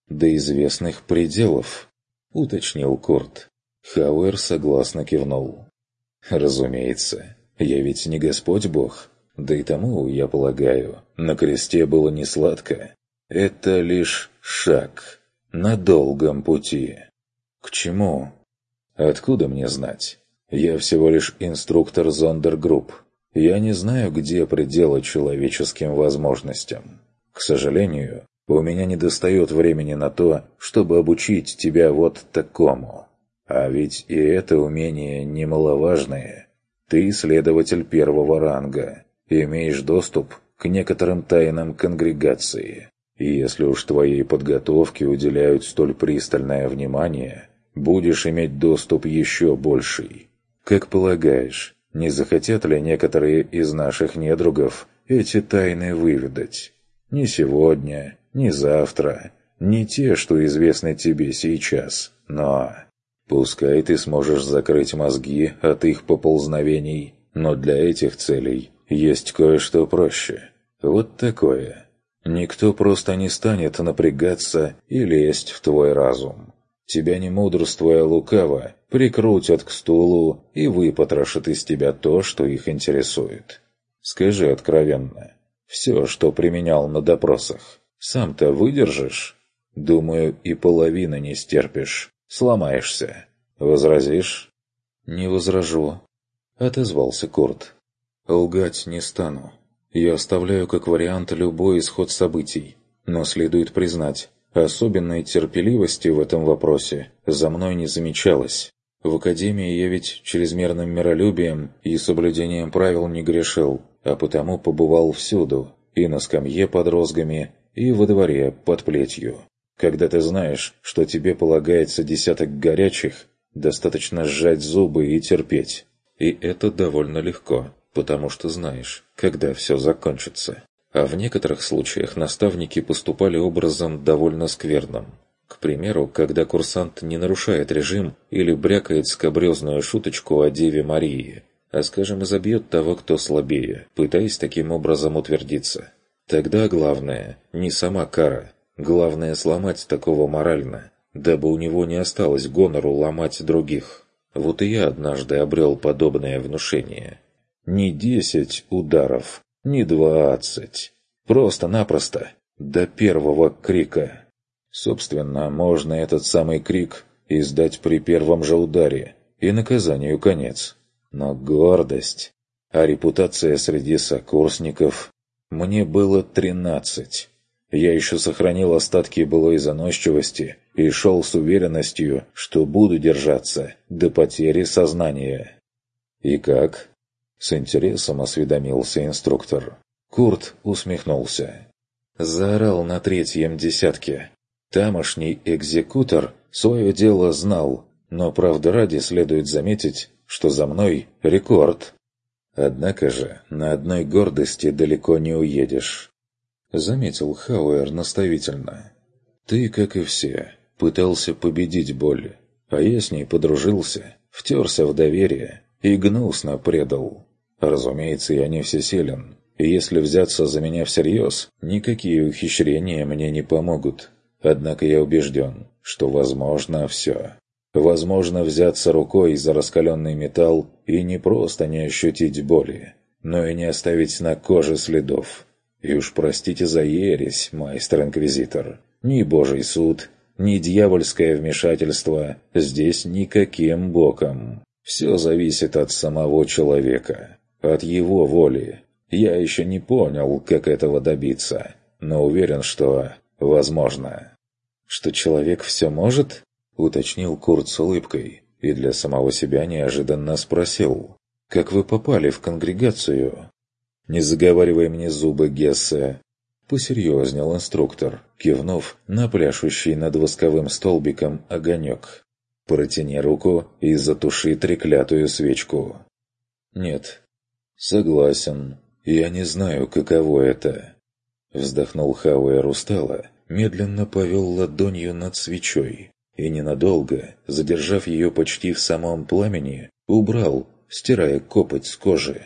«До известных пределов», — уточнил Курт. Хауэр согласно кивнул. «Разумеется, я ведь не Господь Бог, да и тому, я полагаю, на кресте было не сладко. Это лишь шаг на долгом пути». «К чему?» «Откуда мне знать? Я всего лишь инструктор Зондергрупп. Я не знаю, где пределы человеческим возможностям. К сожалению, у меня недостает времени на то, чтобы обучить тебя вот такому. А ведь и это умение немаловажное. Ты следователь первого ранга, имеешь доступ к некоторым тайнам конгрегации. И если уж твоей подготовке уделяют столь пристальное внимание, будешь иметь доступ еще больший. Как полагаешь, не захотят ли некоторые из наших недругов эти тайны выведать? Ни сегодня, ни завтра, не те, что известны тебе сейчас, но... Пускай ты сможешь закрыть мозги от их поползновений, но для этих целей есть кое-что проще. Вот такое. Никто просто не станет напрягаться и лезть в твой разум. Тебя, не мудрствуя лукаво, прикрутят к стулу и выпотрошат из тебя то, что их интересует. Скажи откровенно, все, что применял на допросах, сам-то выдержишь? Думаю, и половины не стерпишь. Сломаешься. Возразишь? «Не возражу», — отозвался Курт. «Лгать не стану. Я оставляю как вариант любой исход событий, но следует признать, особенной терпеливости в этом вопросе за мной не замечалось. В академии я ведь чрезмерным миролюбием и соблюдением правил не грешил, а потому побывал всюду, и на скамье под розгами, и во дворе под плетью. Когда ты знаешь, что тебе полагается десяток горячих, достаточно сжать зубы и терпеть. И это довольно легко, потому что знаешь, когда все закончится. А в некоторых случаях наставники поступали образом довольно скверным. К примеру, когда курсант не нарушает режим или брякает скабрёзную шуточку о Деве Марии, а, скажем, изобьет того, кто слабее, пытаясь таким образом утвердиться. Тогда главное не сама кара, главное сломать такого морально, дабы у него не осталось гонору ломать других. Вот и я однажды обрел подобное внушение. Не десять ударов, не двадцать. Просто-напросто, до первого крика. Собственно, можно этот самый крик издать при первом же ударе, и наказанию конец. Но гордость, а репутация среди сокурсников... Мне было тринадцать. Я еще сохранил остатки былой заносчивости и шел с уверенностью, что буду держаться до потери сознания. «И как?» — с интересом осведомился инструктор. Курт усмехнулся. Заорал на третьем десятке. Тамошний экзекутор свое дело знал, но правда ради следует заметить, что за мной рекорд. Однако же на одной гордости далеко не уедешь. Заметил Хауэр наставительно. Ты, как и все, пытался победить боль, а я с ней подружился, втерся в доверие и гнусно предал. Разумеется, я не всесилен, и если взяться за меня всерьез, никакие ухищрения мне не помогут. Однако я убежден, что возможно все. Возможно взяться рукой за раскаленный металл и не просто не ощутить боли, но и не оставить на коже следов. И уж простите за ересь, майстер-инквизитор, ни божий суд, ни дьявольское вмешательство здесь никаким боком. Все зависит от самого человека, от его воли. Я еще не понял, как этого добиться, но уверен, что возможно. Что человек все может? Уточнил Курт с улыбкой и для самого себя неожиданно спросил. «Как вы попали в конгрегацию?» «Не заговаривай мне зубы, Гессе!» Посерьезнел инструктор, кивнув на пляшущий над восковым столбиком огонек. «Протяни руку и затуши треклятую свечку». «Нет». «Согласен. Я не знаю, каково это». Вздохнул Хауэр устало, медленно повел ладонью над свечой и ненадолго, задержав ее почти в самом пламени, убрал, стирая копоть с кожи.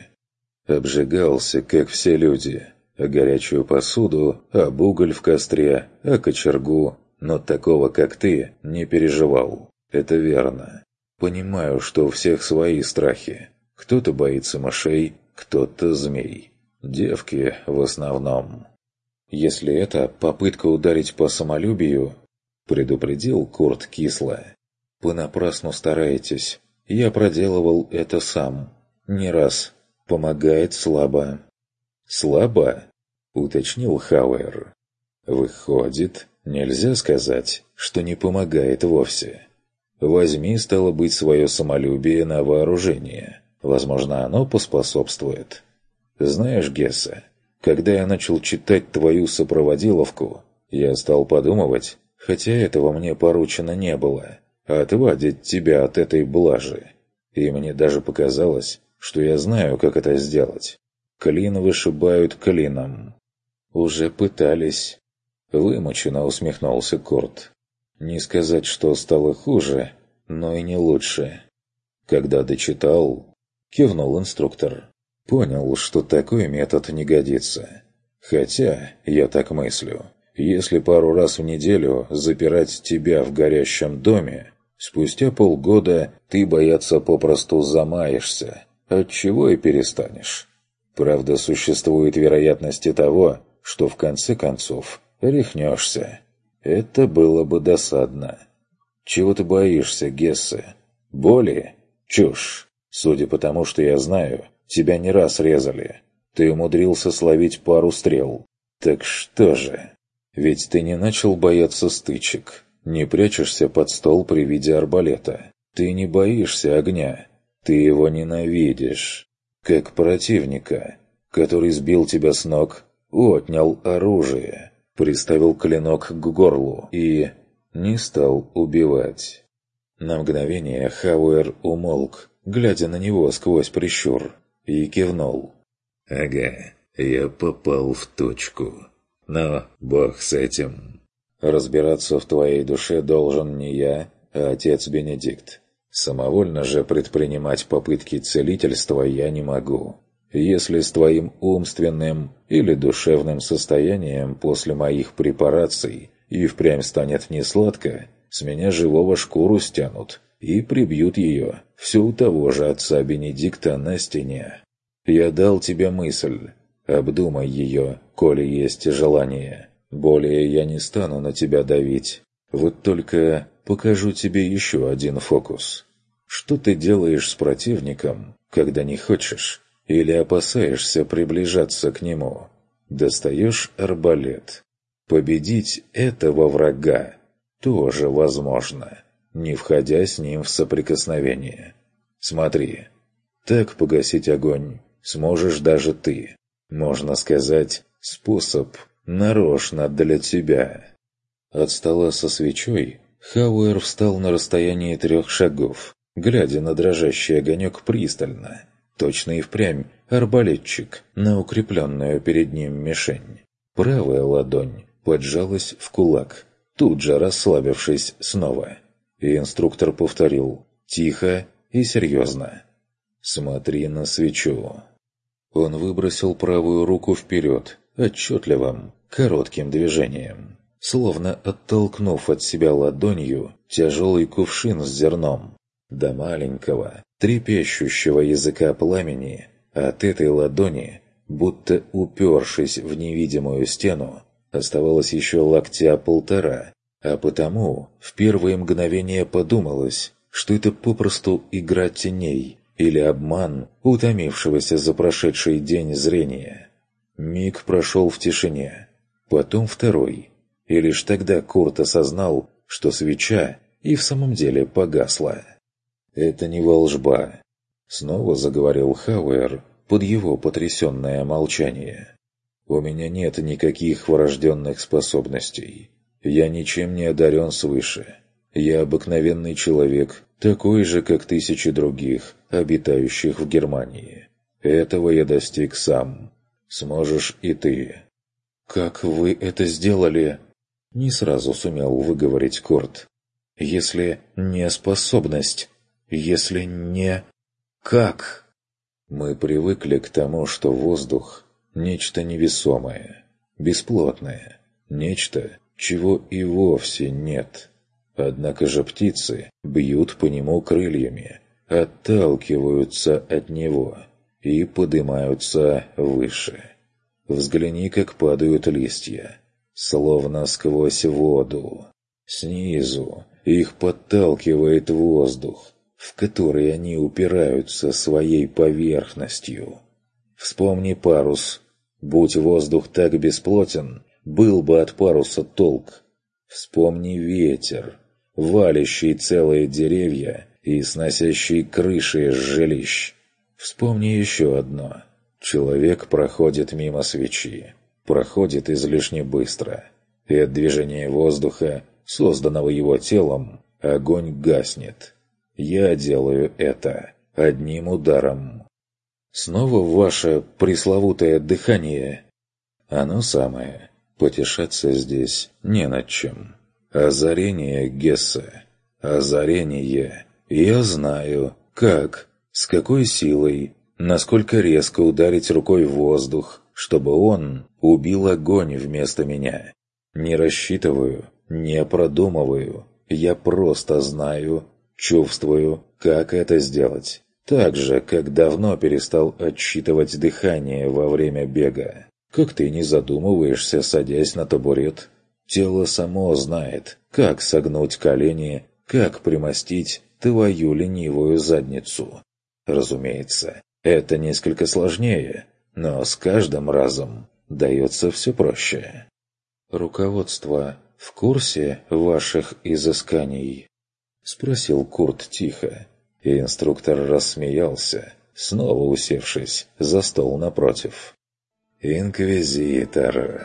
Обжигался, как все люди, а горячую посуду, об уголь в костре, а кочергу, но такого, как ты, не переживал. Это верно. Понимаю, что у всех свои страхи. Кто-то боится мышей, кто-то змей. Девки в основном. Если это попытка ударить по самолюбию, предупредил Курт кисло. Понапрасну стараетесь. Я проделывал это сам. Не раз. Помогает слабо. Слабо? Уточнил Хауэр. Выходит, нельзя сказать, что не помогает вовсе. Возьми, стало быть, свое самолюбие на вооружение. Возможно, оно поспособствует. Знаешь, Гессе, когда я начал читать твою сопроводиловку, я стал подумывать, хотя этого мне поручено не было, отвадить тебя от этой блажи. И мне даже показалось, что я знаю, как это сделать. Клин вышибают клином. Уже пытались. Вымученно усмехнулся Курт. Не сказать, что стало хуже, но и не лучше. Когда дочитал, кивнул инструктор. Понял, что такой метод не годится. Хотя, я так мыслю, если пару раз в неделю запирать тебя в горящем доме, спустя полгода ты бояться попросту замаешься, отчего и перестанешь. Правда, существует вероятность и того, что в конце концов рехнешься. Это было бы досадно. Чего ты боишься, Гессе? Боли? Чушь. Судя по тому, что я знаю, тебя не раз резали. Ты умудрился словить пару стрел. Так что же? Ведь ты не начал бояться стычек. Не прячешься под стол при виде арбалета. Ты не боишься огня. Ты его ненавидишь. Как противника, который сбил тебя с ног, отнял оружие, приставил клинок к горлу и не стал убивать. На мгновение Хауэр умолк, глядя на него сквозь прищур, и кивнул. «Ага, я попал в точку. Но бог с этим. Разбираться в твоей душе должен не я, а отец Бенедикт. Самовольно же предпринимать попытки целительства я не могу. Если с твоим умственным или душевным состоянием после моих препараций и впрямь станет несладко, с меня живого шкуру стянут и прибьют ее, всю у того же отца Бенедикта на стене. Я дал тебе мысль, обдумай ее, коли есть желание. Более я не стану на тебя давить. Вот только покажу тебе еще один фокус. Что ты делаешь с противником, когда не хочешь или опасаешься приближаться к нему? Достаешь арбалет. Победить этого врага тоже возможно, не входя с ним в соприкосновение. Смотри, так погасить огонь сможешь даже ты. Можно сказать, способ нарочно для тебя. От стола со свечой Хауэр встал на расстоянии трех шагов, глядя на дрожащий огонек пристально. Точно и впрямь арбалетчик на укрепленную перед ним мишень. Правая ладонь поджалась в кулак, тут же расслабившись снова. И инструктор повторил, тихо и серьезно. «Смотри на свечу». Он выбросил правую руку вперед, отчетливым, коротким движением, словно оттолкнув от себя ладонью тяжелый кувшин с зерном. До маленького, трепещущего языка пламени от этой ладони, будто упершись в невидимую стену, оставалось еще локтя полтора, а потому в первые мгновения подумалось, что это попросту игра теней или обман утомившегося за прошедший день зрения. Миг прошел в тишине, потом второй, и лишь тогда Курт осознал, что свеча и в самом деле погасла. «Это не волжба», — снова заговорил Хауэр под его потрясенное молчание. «У меня нет никаких врожденных способностей. Я ничем не одарен свыше. Я обыкновенный человек, такой же, как тысячи других, обитающих в Германии. Этого я достиг сам. Сможешь и ты». «Как вы это сделали?» — не сразу сумел выговорить Курт. «Если не способность, если не... как?» «Мы привыкли к тому, что воздух — нечто невесомое, бесплотное, нечто, чего и вовсе нет. Однако же птицы бьют по нему крыльями, отталкиваются от него и поднимаются выше. Взгляни, как падают листья, словно сквозь воду. Снизу их подталкивает воздух, в который они упираются своей поверхностью. Вспомни парус. Будь воздух так бесплотен, был бы от паруса толк. Вспомни ветер, валящий целые деревья и сносящий крыши с жилищ. Вспомни еще одно. Человек проходит мимо свечи, проходит излишне быстро, и от движения воздуха, созданного его телом, огонь гаснет. Я делаю это одним ударом. Снова ваше пресловутое дыхание. Оно самое. Потешаться здесь не над чем. Озарение Гессе. Озарение. Я знаю, как, с какой силой, насколько резко ударить рукой в воздух, чтобы он убил огонь вместо меня. Не рассчитываю, не продумываю. Я просто знаю, чувствую, как это сделать. Так же, как давно перестал отсчитывать дыхание во время бега. Как ты не задумываешься, садясь на табурет? Тело само знает, как согнуть колени, как примостить твою ленивую задницу. Разумеется, это несколько сложнее, но с каждым разом дается все проще. «Руководство в курсе ваших изысканий?» — спросил Курт тихо. И инструктор рассмеялся, снова усевшись за стол напротив. «Инквизитор!»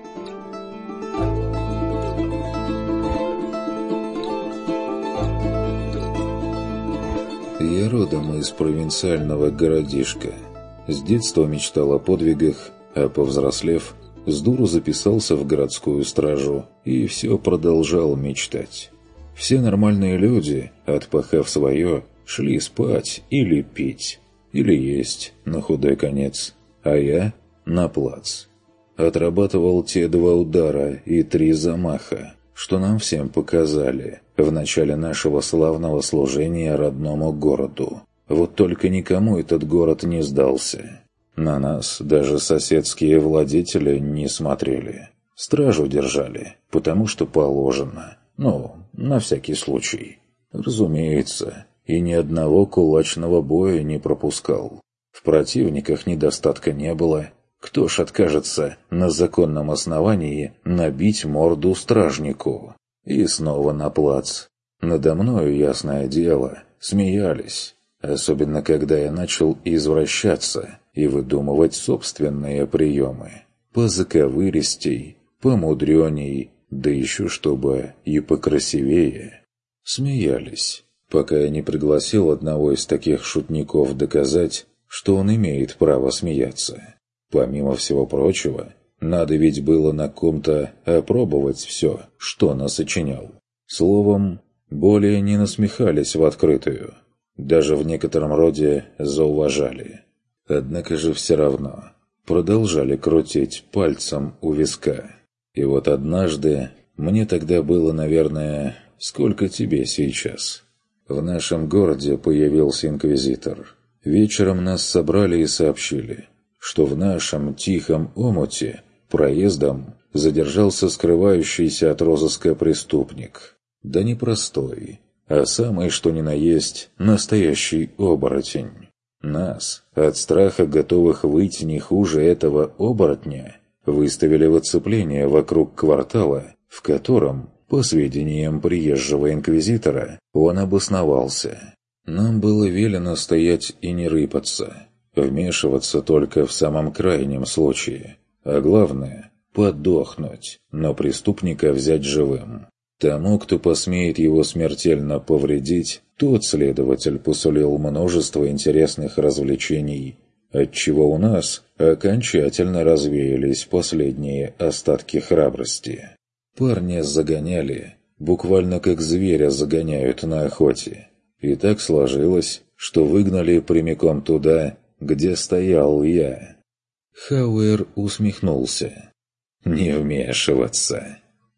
Я родом из провинциального городишка. С детства мечтал о подвигах, а повзрослев, сдуру записался в городскую стражу и все продолжал мечтать. Все нормальные люди, отпахав свое, шли спать или пить, или есть на худой конец, а я на плац. Отрабатывал те два удара и три замаха, что нам всем показали в начале нашего славного служения родному городу. Вот только никому этот город не сдался. На нас даже соседские владетели не смотрели. Стражу держали, потому что положено. Ну, на всякий случай. Разумеется, и ни одного кулачного боя не пропускал. В противниках недостатка не было. Кто ж откажется на законном основании набить морду стражнику? И снова на плац. Надо мною, ясное дело, смеялись. Особенно, когда я начал извращаться и выдумывать собственные приемы. Позаковыристей, помудреней, да еще чтобы и покрасивее. Смеялись, пока я не пригласил одного из таких шутников доказать, что он имеет право смеяться. Помимо всего прочего, надо ведь было на ком-то опробовать все, что насочинял. Словом, более не насмехались в открытую. Даже в некотором роде зауважали. Однако же все равно продолжали крутить пальцем у виска. И вот однажды, мне тогда было, наверное, сколько тебе сейчас. В нашем городе появился инквизитор. Вечером нас собрали и сообщили, что в нашем тихом омуте проездом задержался скрывающийся от розыска преступник. Да не простой, а самый что ни на есть настоящий оборотень. Нас, от страха готовых выйти не хуже этого оборотня, выставили в оцепление вокруг квартала, в котором, по сведениям приезжего инквизитора, он обосновался. Нам было велено стоять и не рыпаться, вмешиваться только в самом крайнем случае, а главное – подохнуть, но преступника взять живым. Тому, кто посмеет его смертельно повредить, тот следователь посулил множество интересных развлечений, отчего у нас окончательно развеялись последние остатки храбрости. Парня загоняли, буквально как зверя загоняют на охоте. И так сложилось, что выгнали прямиком туда, где стоял я. Хауэр усмехнулся. «Не вмешиваться.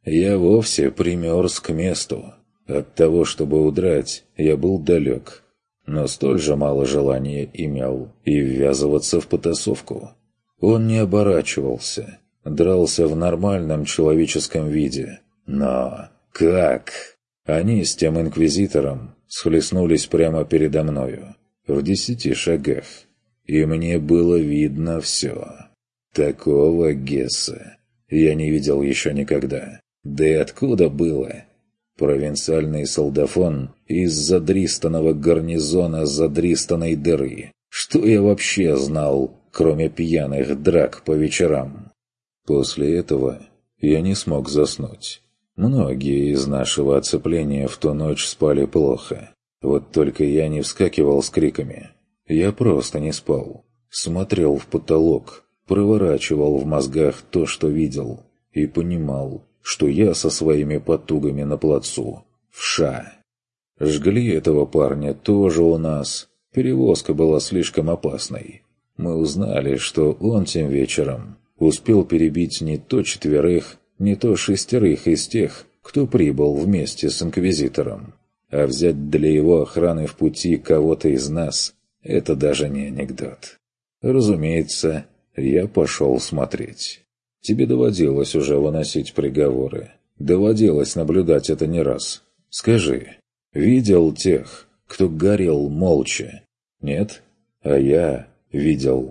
Я вовсе примерз к месту. От того, чтобы удрать, я был далек, но столь же мало желания имел и ввязываться в потасовку. Он не оборачивался, дрался в нормальном человеческом виде. Но как? Они с тем инквизитором схлестнулись прямо передо мною, в десяти шагах, и мне было видно все. Такого Гесса я не видел еще никогда. Да и откуда было? Провинциальный солдафон из задристанного гарнизона задристанной дыры. Что я вообще знал, кроме пьяных драк по вечерам? После этого я не смог заснуть. Многие из нашего оцепления в ту ночь спали плохо. Вот только я не вскакивал с криками. Я просто не спал. Смотрел в потолок, проворачивал в мозгах то, что видел, и понимал, что я со своими потугами на плацу. Вша. Жгли этого парня тоже у нас. Перевозка была слишком опасной. Мы узнали, что он тем вечером успел перебить не то четверых, не то шестерых из тех, кто прибыл вместе с инквизитором. А взять для его охраны в пути кого-то из нас – это даже не анекдот. Разумеется, я пошел смотреть. Тебе доводилось уже выносить приговоры. Доводилось наблюдать это не раз. Скажи, видел тех, кто горел молча? Нет? А я видел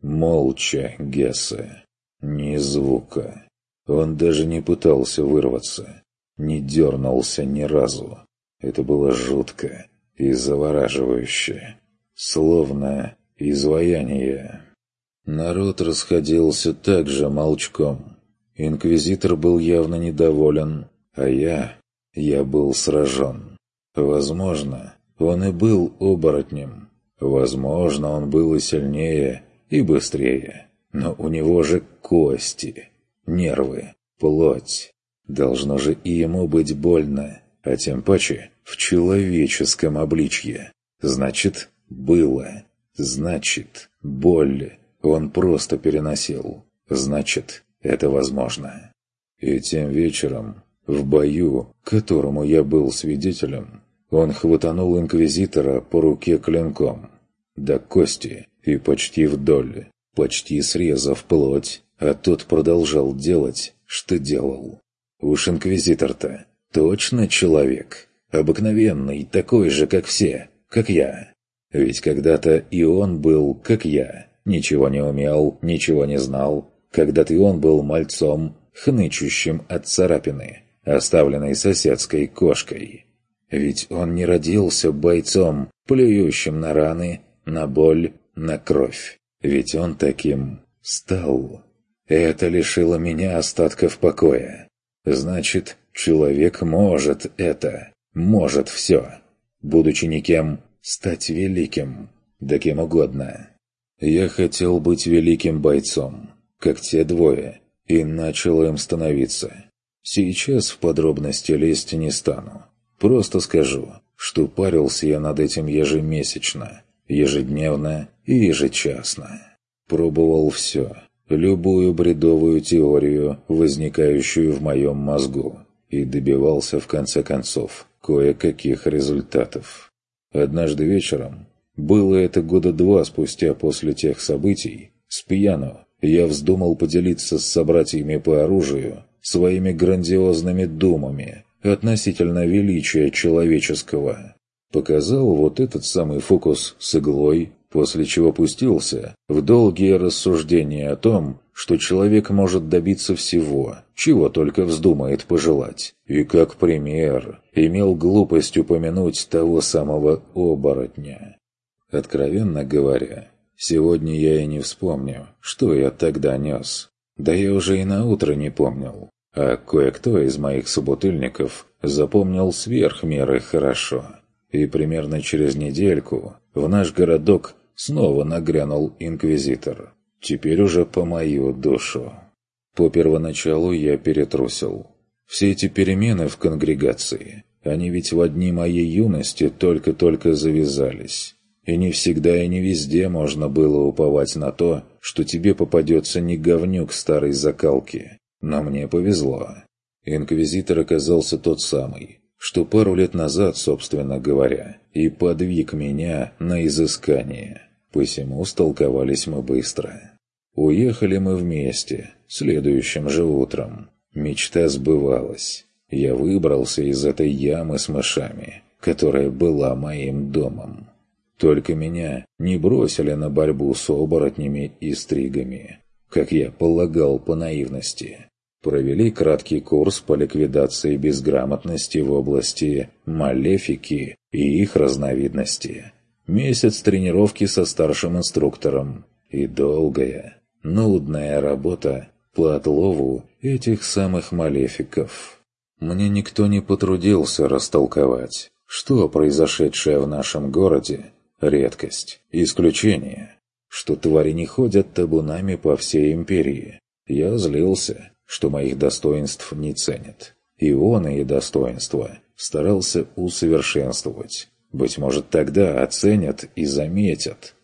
молча Гесса. Ни звука. Он даже не пытался вырваться. Не дернулся ни разу. Это было жутко и завораживающе. Словно изваяние. Народ расходился так же молчком. Инквизитор был явно недоволен, а я... я был сражен. Возможно, он и был оборотнем. Возможно, он был и сильнее, и быстрее. Но у него же кости, нервы, плоть. Должно же и ему быть больно, а тем паче в человеческом обличье. Значит, было. Значит, боль он просто переносил. Значит, это возможно. И тем вечером, в бою, которому я был свидетелем, он хватанул инквизитора по руке клинком. До кости и почти вдоль, почти срезав плоть, а тот продолжал делать, что делал. Уж инквизитор-то точно человек. Обыкновенный, такой же, как все, как я. Ведь когда-то и он был, как я. Ничего не умел, ничего не знал. Когда-то и он был мальцом, хнычущим от царапины, оставленной соседской кошкой. Ведь он не родился бойцом, плюющим на раны, на боль, на кровь. Ведь он таким стал. Это лишило меня остатков покоя. Значит, человек может это, может все. Будучи никем, стать великим, да кем угодно. Я хотел быть великим бойцом, как те двое, и начал им становиться. Сейчас в подробности лезть не стану. Просто скажу, что парился я над этим ежемесячно, ежедневно и ежечасно. Пробовал все, любую бредовую теорию, возникающую в моем мозгу, и добивался в конце концов кое-каких результатов. Однажды вечером, было это года два спустя после тех событий, с пьяну я вздумал поделиться с собратьями по оружию своими грандиозными думами относительно величия человеческого. Показал вот этот самый фокус с иглой, после чего пустился в долгие рассуждения о том, что человек может добиться всего, чего только вздумает пожелать. И как пример имел глупость упомянуть того самого оборотня. Откровенно говоря, сегодня я и не вспомню, что я тогда нес. Да я уже и наутро не помнил. А кое-кто из моих собутыльников запомнил сверх меры хорошо. И примерно через недельку в наш городок снова нагрянул инквизитор. Теперь уже по мою душу. По первоначалу я перетрусил. Все эти перемены в конгрегации, они ведь в дни моей юности только-только завязались. И не всегда и не везде можно было уповать на то, что тебе попадется не говнюк старой закалки. Но мне повезло. Инквизитор оказался тот самый, что пару лет назад, собственно говоря, и подвиг меня на изыскание. Посему столковались мы быстро. Уехали мы вместе, следующим же утром. Мечта сбывалась. Я выбрался из этой ямы с мышами, которая была моим домом. Только меня не бросили на борьбу с оборотнями и стригами, как я полагал по наивности. Провели краткий курс по ликвидации безграмотности в области малефики и их разновидности. Месяц тренировки со старшим инструктором и долгая, нудная работа по отлову этих самых малефиков. Мне никто не потрудился растолковать, что произошедшее в нашем городе – редкость, исключение, что твари не ходят табунами по всей империи. Я злился, что моих достоинств не ценят. И он и достоинства старался усовершенствовать. Быть может, тогда оценят и заметят.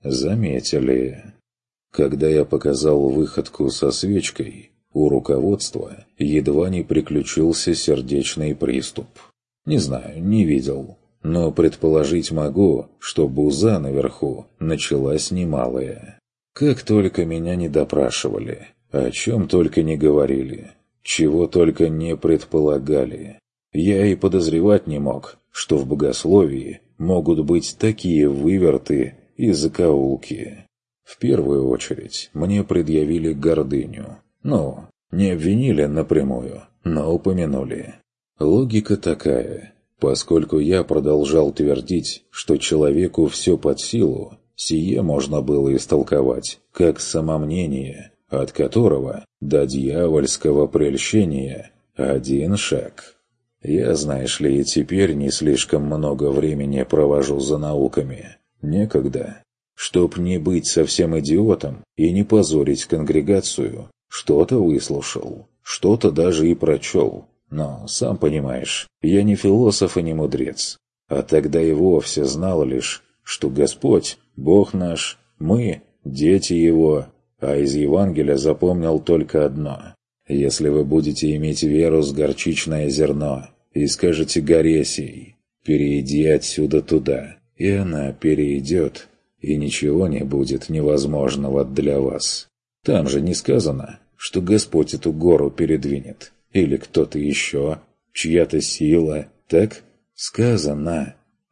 Заметили. Когда я показал выходку со свечкой, у руководства едва не приключился сердечный приступ. Не знаю, не видел, но предположить могу, что буза наверху началась немалая. Как только меня не допрашивали, о чем только не говорили, чего только не предполагали. Я и подозревать не мог, что в богословии могут быть такие выверты и закоулки. В первую очередь мне предъявили гордыню. Ну, не обвинили напрямую, но упомянули. Логика такая. Поскольку я продолжал твердить, что человеку все под силу, сие можно было истолковать как самомнение, от которого до дьявольского прельщения один шаг. Я, знаешь ли, и теперь не слишком много времени провожу за науками. Некогда. Чтоб не быть совсем идиотом и не позорить конгрегацию, что-то выслушал, что-то даже и прочел. Но, сам понимаешь, я не философ и не мудрец. А тогда и вовсе знал лишь, что Господь, Бог наш, мы, дети Его, а из Евангелия запомнил только одно. Если вы будете иметь веру с горчичное зерно и скажете горе сей, перейди отсюда туда, и она перейдет, и ничего не будет невозможного для вас. Там же не сказано, что Господь эту гору передвинет, или кто-то еще, чья-то сила, так? Сказано,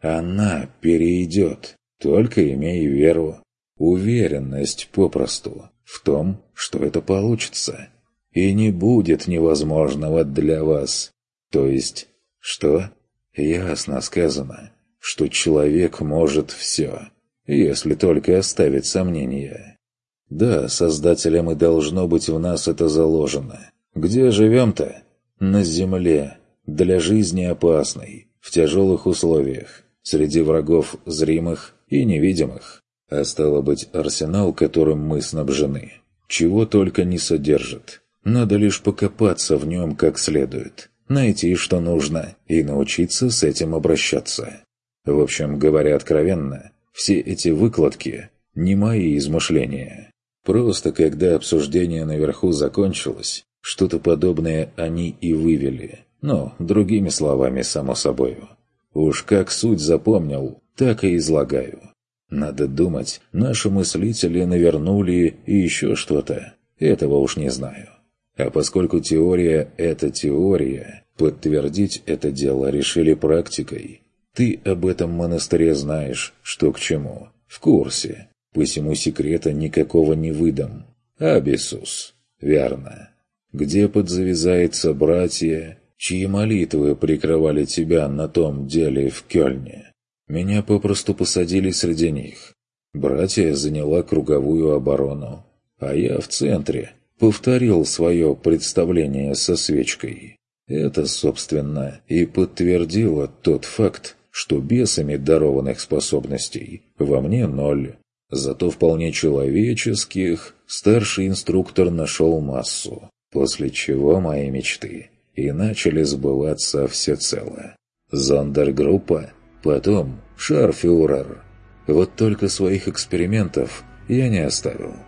она перейдет, только имей веру, уверенность попросту в том, что это получится, и не будет невозможного для вас. То есть, что? Ясно сказано, что человек может все, если только оставит сомнения. Да, Создателем и должно быть в нас это заложено. Где живем-то? На земле, для жизни опасной, в тяжелых условиях, среди врагов зримых и невидимых. А стало быть, арсенал, которым мы снабжены, чего только не содержит. Надо лишь покопаться в нем как следует, найти, что нужно, и научиться с этим обращаться. В общем, говоря откровенно, все эти выкладки не мои измышления. Просто когда обсуждение наверху закончилось, что-то подобное они и вывели. Ну, другими словами, само собою. Уж как суть запомнил, так и излагаю. Надо думать, наши мыслители навернули и еще что-то. Этого уж не знаю. А поскольку теория – это теория, подтвердить это дело решили практикой. Ты об этом монастыре знаешь, что к чему. В курсе. Посему секрета никакого не выдам. Абиссус. Верно. Где подзавязается братья, чьи молитвы прикрывали тебя на том деле в Кёльне? Меня попросту посадили среди них. Братья заняла круговую оборону, а я в центре повторил свое представление со свечкой. Это, собственно, и подтвердило тот факт, что бесами дарованных способностей во мне ноль. Зато вполне человеческих старший инструктор нашел массу, после чего мои мечты и начали сбываться всецело. Зондергруппа, потом шарфюрер. Вот только своих экспериментов я не оставил.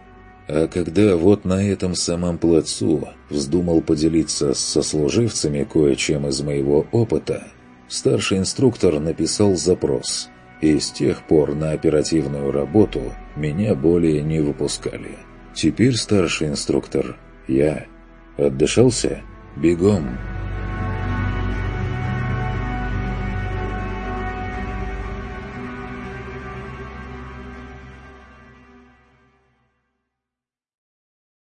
А когда вот на этом самом плацу вздумал поделиться с сослуживцами кое-чем из моего опыта, старший инструктор написал запрос, и с тех пор на оперативную работу меня более не выпускали. Теперь старший инструктор я. Отдышался? Бегом!